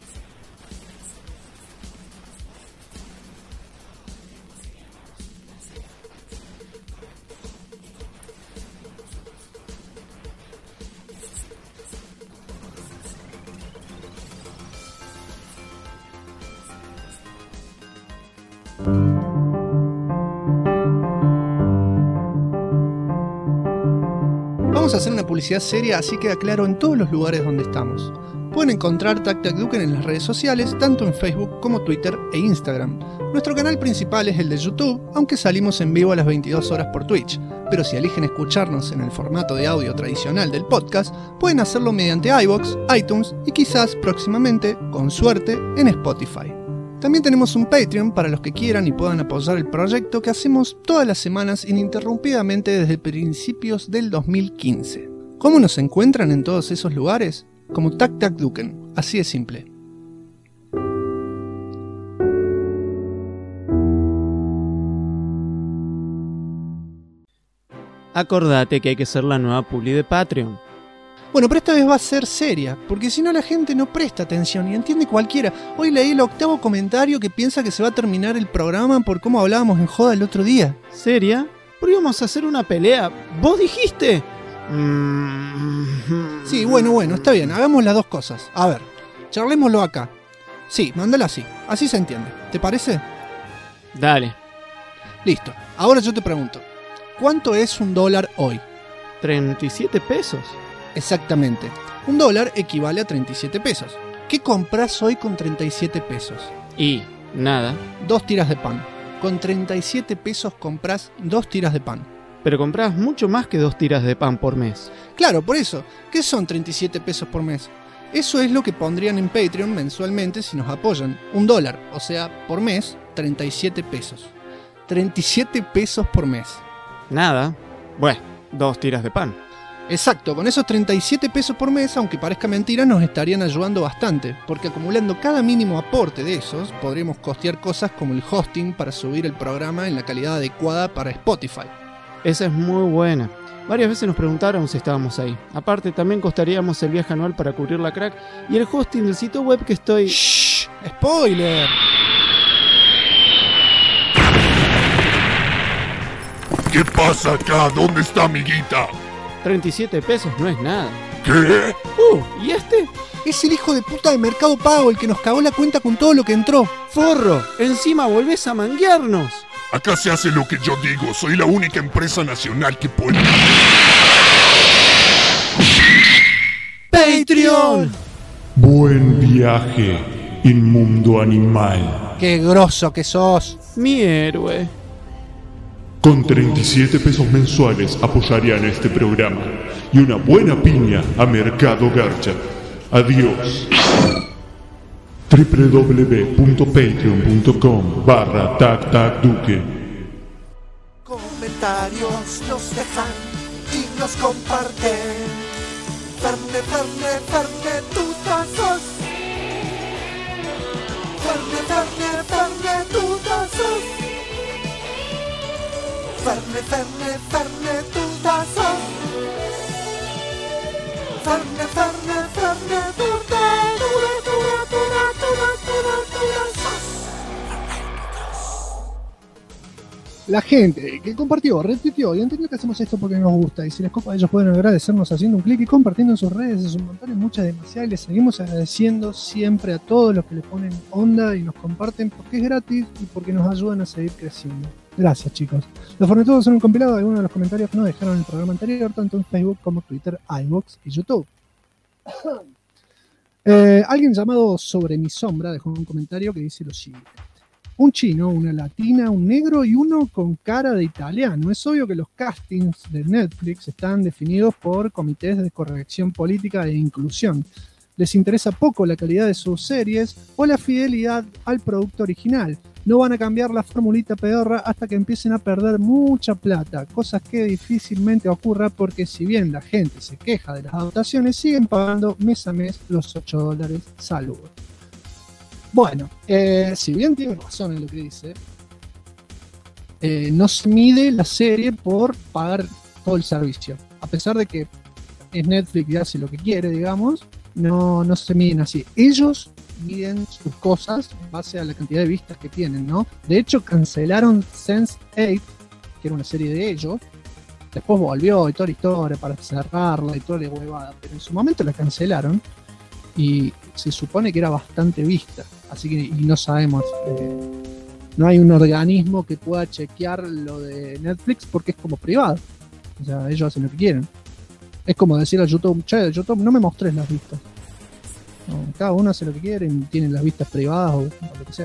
Vamos a hacer una publicidad seria, así queda claro en todos los lugares donde estamos. Pueden encontrar Tac Tac Duken en las redes sociales, tanto en Facebook como Twitter e Instagram. Nuestro canal principal es el de YouTube, aunque salimos en vivo a las 22 horas por Twitch. Pero si eligen escucharnos en el formato de audio tradicional del podcast, pueden hacerlo mediante iVoox, iTunes y quizás próximamente, con suerte, en Spotify. También tenemos un Patreon para los que quieran y puedan apoyar el proyecto que hacemos todas las semanas ininterrumpidamente desde principios del 2015. ¿Cómo nos encuentran en todos esos lugares? Como Tac Tac Duken, así de simple. Acordate que hay que ser la nueva publi de Patreon. Bueno, pero esta vez va a ser seria, porque si no la gente no presta atención y entiende cualquiera. Hoy leí el 8º comentario que piensa que se va a terminar el programa por cómo hablábamos en joda el otro día. ¿Seria? ¿Pero íbamos a hacer una pelea? ¿Vos dijiste? Sí, bueno, está bien, hagamos las dos cosas. A ver, charlémoslo acá. Sí, mándala así se entiende. ¿Te parece? Dale. Listo, ahora yo te pregunto, ¿cuánto es $1 hoy? 37 pesos. Exactamente, $1 equivale a 37 pesos. ¿Qué compras hoy con 37 pesos? Y nada. 2 tiras de pan. Con 37 pesos compras 2 tiras de pan. Pero compras mucho más que 2 tiras de pan por mes. Claro, por eso. ¿Qué son 37 pesos por mes? Eso es lo que pondrían en Patreon mensualmente si nos apoyan. $1, o sea, por mes, 37 pesos. 37 pesos por mes. Nada. Bueno, 2 tiras de pan. Exacto, con esos 37 pesos por mes, aunque parezca mentira, nos estarían ayudando bastante, porque acumulando cada mínimo aporte de esos, podríamos costear cosas como el hosting para subir el programa en la calidad adecuada para Spotify. Esa es muy buena. Varias veces nos preguntaron si estábamos ahí. Aparte, también costaríamos el viaje anual para cubrir la crack y el hosting del sitio web que estoy... ¡Shh! ¡Spoiler! ¿Qué pasa acá? ¿Dónde está mi guita? 37 pesos no es nada. ¿Qué? ¿Y este? Es el hijo de puta de Mercado Pago el que nos cagó la cuenta con todo lo que entró. ¡Forro! ¡Encima volvés a manguearnos! Acá se hace lo que yo digo. Soy la única empresa nacional que puede... ¡Patreon! Buen viaje, inmundo animal. ¡Qué grosso que sos! Mi héroe. Con 37 pesos mensuales apoyarían este programa y una buena piña a Mercado Garcha. Adiós. www.patreon.com/tactacduque. Comentarios nos dejan y nos comparten. Ferne, Ferne, Ferne, tutazos. Ferne, Ferne, Ferne, tutazos. Ferne, Ferne, Ferne, tutazos. Ferne, Ferne, Ferne, La gente que compartió, retuiteó y entendió que hacemos esto porque nos gusta. Y si les copa, ellos pueden agradecernos haciendo un clic y compartiendo en sus redes. Es un montón, es muchas, demasiadas. Y les seguimos agradeciendo siempre a todos los que le ponen onda y nos comparten porque es gratis y porque nos ayudan a seguir creciendo. Gracias, chicos. Los fornetudos son un compilado de algunos de los comentarios que nos dejaron en el programa anterior, tanto en Facebook como Twitter, iVoox y YouTube. Alguien llamado Sobre mi sombra dejó un comentario que dice lo siguiente. Un chino, una latina, un negro y uno con cara de italiano. Es obvio que los castings de Netflix están definidos por comités de corrección política e inclusión. Les interesa poco la calidad de sus series o la fidelidad al producto original. No van a cambiar la formulita pedorra hasta que empiecen a perder mucha plata, cosas que difícilmente ocurra porque si bien la gente se queja de las adaptaciones, siguen pagando mes a mes los $8. Saludos. Bueno, si bien tiene razón en lo que dice, no se mide la serie por pagar todo el servicio. A pesar de que es Netflix y hace lo que quiere, digamos, no se miden así. Ellos miden sus cosas en base a la cantidad de vistas que tienen, ¿no? De hecho, cancelaron Sense8, que era una serie de ellos. Después volvió y toda la historia para cerrarla y toda la huevada. Pero en su momento la cancelaron y se supone que era bastante vista. Así que y no sabemos, no hay un organismo que pueda chequear lo de Netflix porque es como privado. O sea, ellos hacen lo que quieren. Es como decir a YouTube, che, YouTube, no me mostres las vistas. No, cada uno hace lo que quiere y tienen las vistas privadas o lo que sea.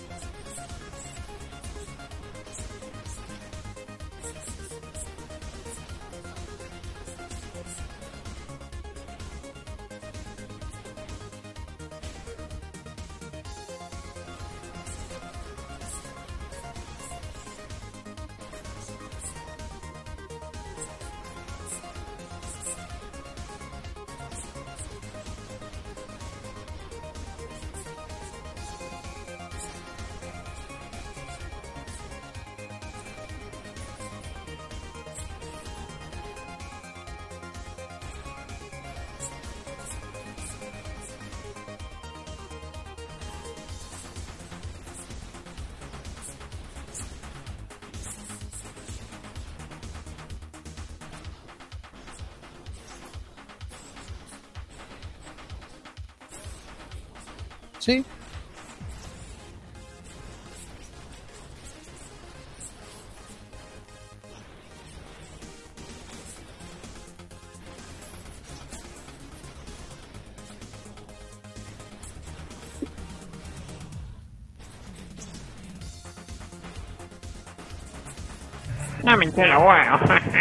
¿Sí? No me entero, bueno.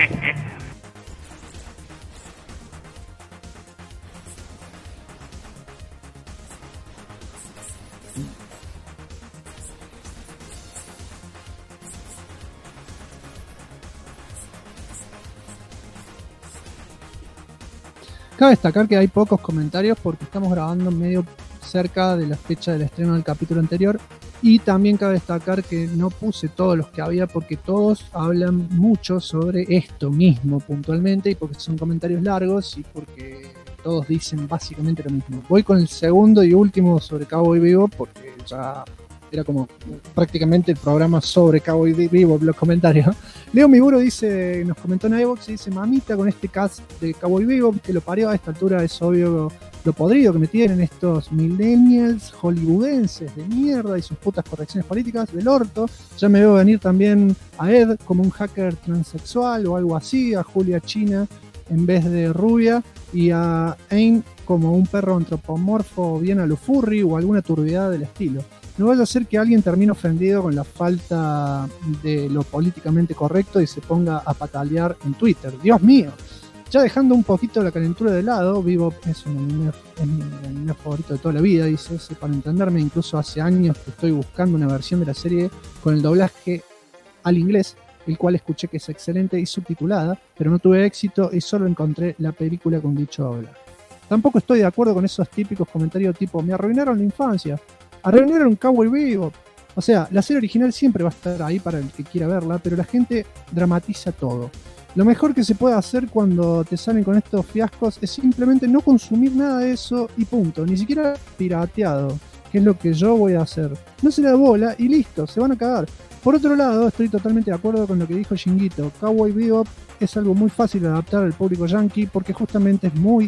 Cabe destacar que hay pocos comentarios porque estamos grabando medio cerca de la fecha del estreno del capítulo anterior y también cabe destacar que no puse todos los que había porque todos hablan mucho sobre esto mismo puntualmente y porque son comentarios largos y porque todos dicen básicamente lo mismo. Voy con el segundo y último sobre Cowboy Bebop porque ya era como prácticamente el programa sobre Cowboy Bebop, los comentarios. Leo Miburo dice, nos comentó en iVoox y dice, mamita con este cast de Cowboy Bebop que lo parió a esta altura, es obvio lo podrido que me tienen estos millennials hollywoodenses de mierda y sus putas correcciones políticas del orto. Ya me veo venir también a Ed como un hacker transexual o algo así, a Julia China en vez de rubia y a Ain como un perro antropomorfo bien a lo furry o alguna turbidez del estilo. No vaya a ser que alguien termine ofendido con la falta de lo políticamente correcto y se ponga a patalear en Twitter. ¡Dios mío! Ya dejando un poquito la calentura de lado, Bebop es mi anime favorito de toda la vida, dice, para entenderme, incluso hace años que estoy buscando una versión de la serie con el doblaje al inglés, el cual escuché que es excelente y subtitulada, pero no tuve éxito y solo encontré la película con dicho doblaje. Tampoco estoy de acuerdo con esos típicos comentarios tipo, me arruinaron la infancia, arruinaron Cowboy Bebop. O sea, la serie original siempre va a estar ahí para el que quiera verla, pero la gente dramatiza todo. Lo mejor que se puede hacer cuando te salen con estos fiascos es simplemente no consumir nada de eso y punto. Ni siquiera pirateado, que es lo que yo voy a hacer. No se le da bola y listo, se van a cagar. Por otro lado, estoy totalmente de acuerdo con lo que dijo Shinguito. Cowboy Bebop es algo muy fácil de adaptar al público yankee porque justamente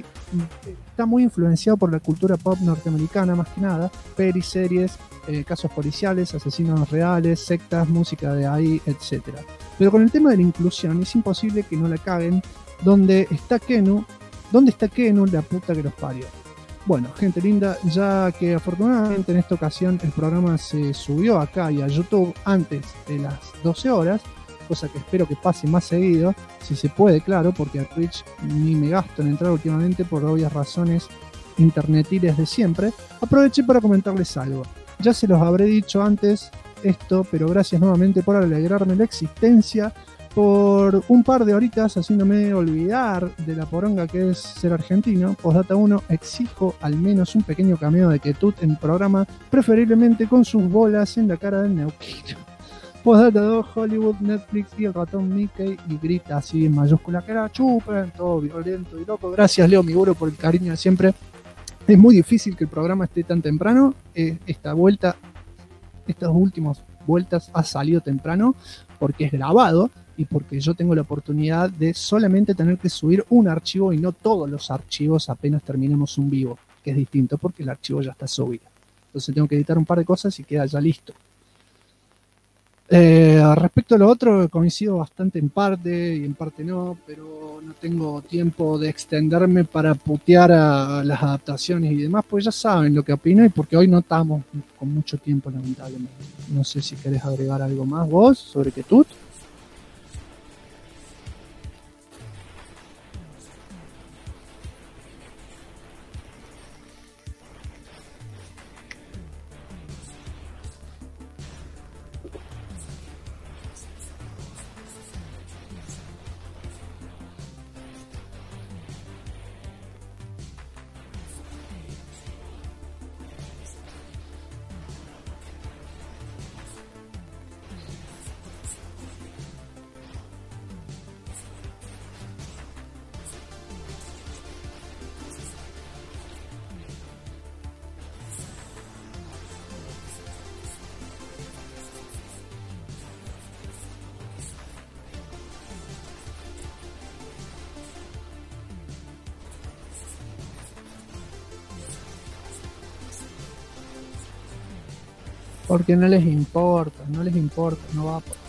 está muy influenciado por la cultura pop norteamericana más que nada. Pelis, series, casos policiales, asesinos reales, sectas, música de ahí, etc. Pero con el tema de la inclusión es imposible que no la caguen. ¿Dónde está Kenu? ¿Dónde está Kenu, la puta que los parió? Bueno, gente linda, ya que afortunadamente en esta ocasión el programa se subió acá y a YouTube antes de las 12 horas, cosa que espero que pase más seguido, si se puede, claro, porque a Twitch ni me gasto en entrar últimamente por obvias razones internetiles de siempre, aproveché para comentarles algo. Ya se los habré dicho antes esto, pero gracias nuevamente por alegrarme la existencia, por un par de horitas haciéndome olvidar de la poronga que es ser argentino. Postdata 1, exijo al menos un pequeño cameo de Ketut en el programa, preferiblemente con sus bolas en la cara del Neuquino. Postdata 2, Hollywood, Netflix y el ratón Mickey, y grita así en mayúscula que la chupen, todo violento y loco. Gracias Leo Miguro por el cariño de siempre. Es muy difícil que el programa esté tan temprano. Estas últimas vueltas ha salido temprano porque es grabado y porque yo tengo la oportunidad de solamente tener que subir un archivo y no todos los archivos apenas terminemos un vivo, que es distinto porque el archivo ya está subido. Entonces tengo que editar un par de cosas y queda ya listo. Respecto a lo otro, coincido bastante en parte y en parte no, pero no tengo tiempo de extenderme para putear a las adaptaciones y demás, pues ya saben lo que opino y porque hoy no estamos con mucho tiempo, lamentablemente. No sé si querés agregar algo más vos sobre Ketut. Porque no les importa, no va por...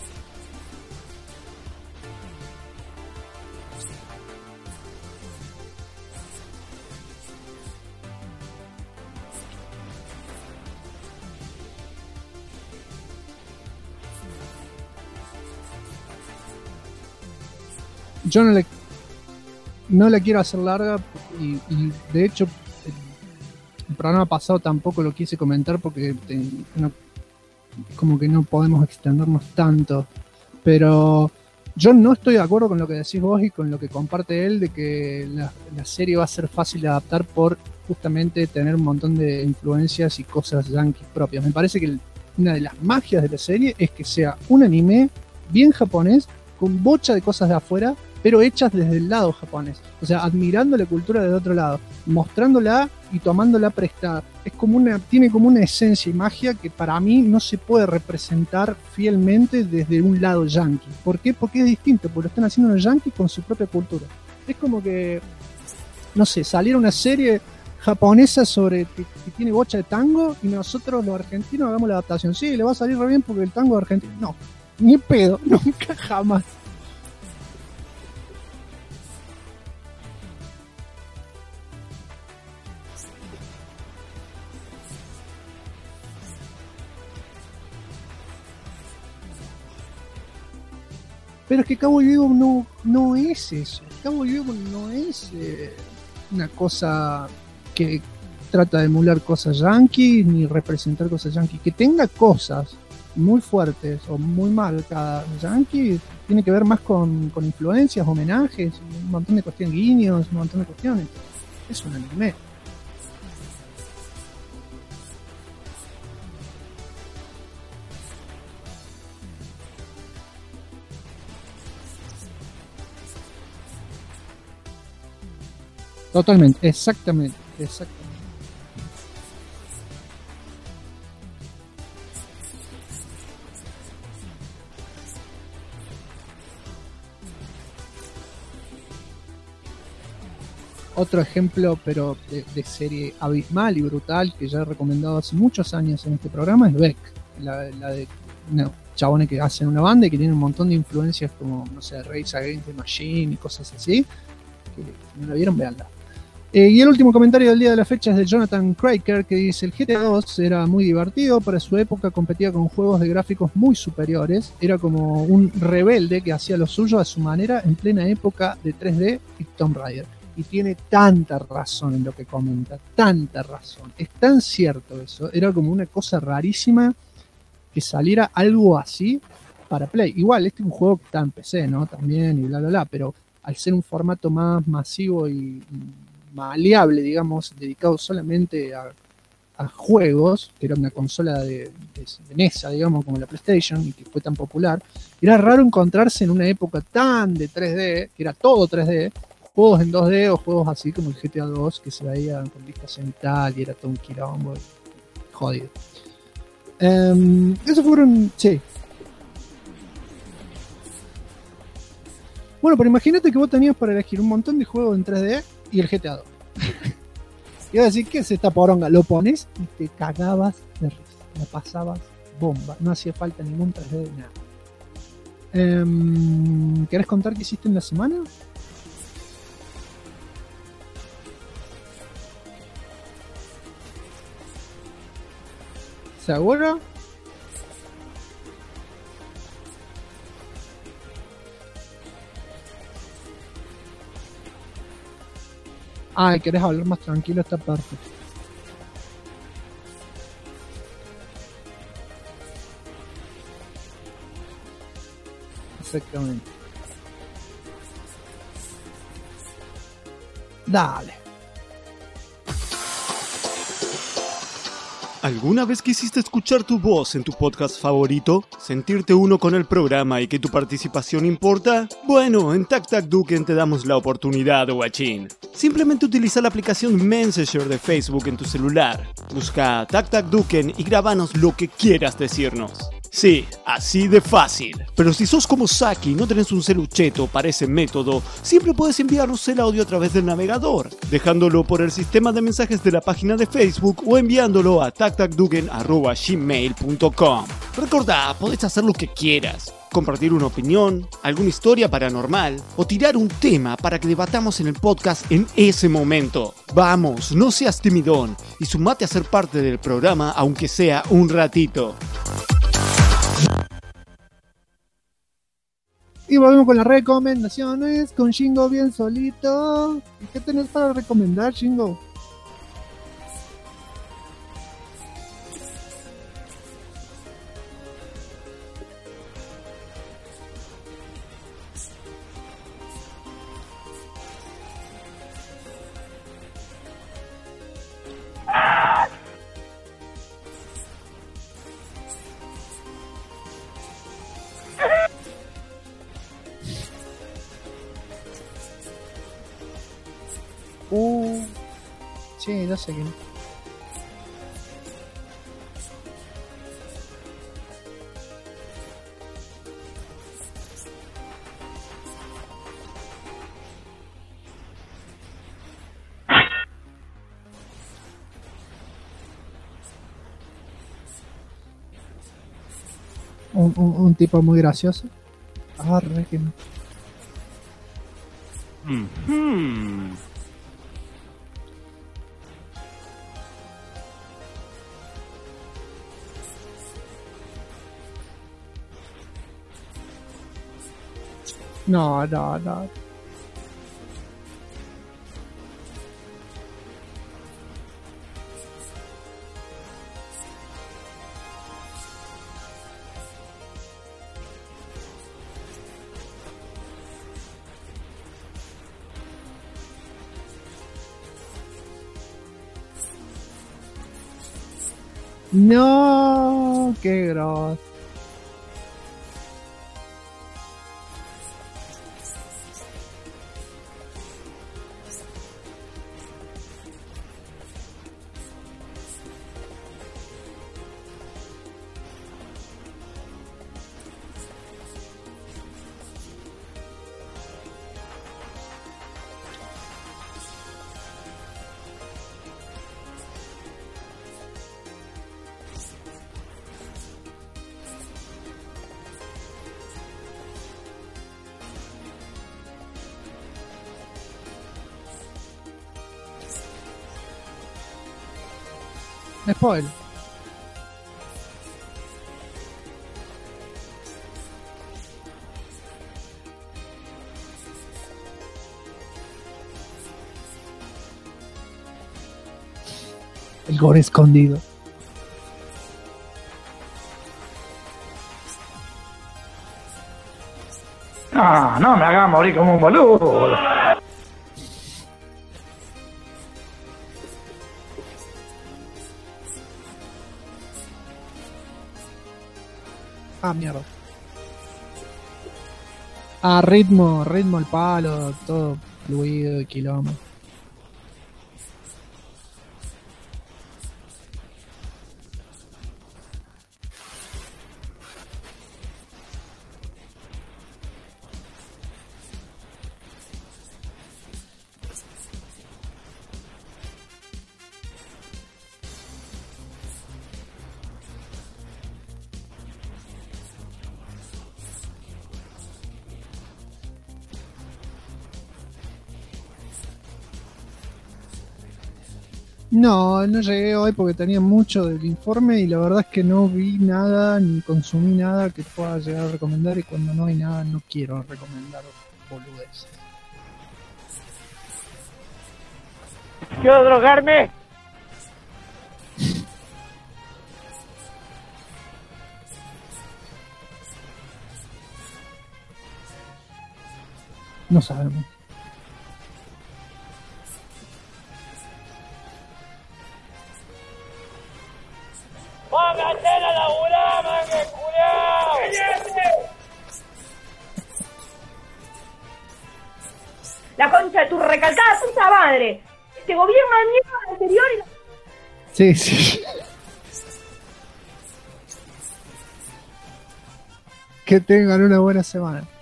Yo no la quiero hacer larga y de hecho el programa pasado tampoco lo quise comentar porque como que no podemos extendernos tanto, pero yo no estoy de acuerdo con lo que decís vos y con lo que comparte él de que la serie va a ser fácil de adaptar por justamente tener un montón de influencias y cosas yankees propias. Me parece que una de las magias de la serie es que sea un anime bien japonés con bocha de cosas de afuera, pero hechas desde el lado japonés, o sea, admirando la cultura desde otro lado, mostrándola y tomándola prestada. Tiene como una esencia y magia que para mí no se puede representar fielmente desde un lado yankee. ¿Por qué? Porque es distinto, porque lo están haciendo los yankees con su propia cultura. Es como que, no sé, saliera una serie japonesa sobre que tiene bocha de tango y nosotros los argentinos hagamos la adaptación. Sí, le va a salir re bien porque el tango es argentino. No, ni pedo, nunca jamás. Pero es que Cowboy Bebop no es eso. Cowboy Bebop no es una cosa que trata de emular cosas yankees ni representar cosas yankees. Que tenga cosas muy fuertes o muy marcadas yankees tiene que ver más con influencias, homenajes, un montón de cuestiones, guiños, un montón de cuestiones. Es un anime. Totalmente, exactamente. Otro ejemplo, pero de serie abismal y brutal, que ya he recomendado hace muchos años en este programa, es Beck, la de chabones que hacen una banda y que tienen un montón de influencias como, no sé, Rage Against the Machine y cosas así, que si no la vieron, veanla. Y el último comentario del día de la fecha es de Jonathan Craker, que dice: el GTA 2 era muy divertido, para su época competía con juegos de gráficos muy superiores, era como un rebelde que hacía lo suyo a su manera en plena época de 3D y Tomb Raider. Y tiene tanta razón en lo que comenta, tanta razón, es tan cierto eso, era como una cosa rarísima que saliera algo así para Play. Igual, este es un juego que está en PC, ¿no? También y bla bla bla, pero al ser un formato más masivo y maleable, digamos, dedicado solamente a juegos, que era una consola de mesa, digamos, como la PlayStation, y que fue tan popular, era raro encontrarse en una época tan de 3D, que era todo 3D, juegos en 2D o juegos así como el GTA 2, que se veían con vista cenital y era todo un quilombo jodido. Eso fueron, sí. Bueno, pero imagínate que vos tenías para elegir un montón de juegos en 3D y el GTA 2. Iba a decir, ¿qué es esta poronga? Lo pones y te cagabas de risa. La pasabas bomba. No hacía falta ningún 3D de nada. ¿Querés contar qué hiciste en la semana? ¿Seguro? Ah, ¿querés hablar más tranquilo esta parte? Exactamente. Dale. ¿Alguna vez quisiste escuchar tu voz en tu podcast favorito? ¿Sentirte uno con el programa y que tu participación importa? Bueno, en Tac Tac Duken te damos la oportunidad, guachín. Simplemente utiliza la aplicación Messenger de Facebook en tu celular. Busca Tac Tac Duken y grábanos lo que quieras decirnos. Sí, así de fácil. Pero si sos como Saki y no tenés un celucheto para ese método, siempre puedes enviarnos el audio a través del navegador, dejándolo por el sistema de mensajes de la página de Facebook o enviándolo a tactacduken@gmail.com. Recordá, podés hacer lo que quieras. Compartir una opinión, alguna historia paranormal o tirar un tema para que debatamos en el podcast en ese momento. Vamos, no seas timidón y sumate a ser parte del programa aunque sea un ratito. Y volvemos con las recomendaciones, con Shingo bien solito. ¿Y qué tenés para recomendar, Shingo? Sí, ya sé que no. Un tipo muy gracioso. Ah, re que no. No. No, qué grosso. Spoiler. El gore escondido. No me hagas morir como un boludo. Ah, mierda. Ah, ritmo al palo, todo fluido y quilombo. No llegué hoy porque tenía mucho del informe y la verdad es que no vi nada ni consumí nada que pueda llegar a recomendar, y cuando no hay nada no quiero recomendar boludeces. ¿Quiero drogarme? No sabemos. ¡Póngate a laburar, mangue, culiao! La concha de tu recalcada puta madre. Este gobierno de mierda anterior y... Sí. Que tengan una buena semana.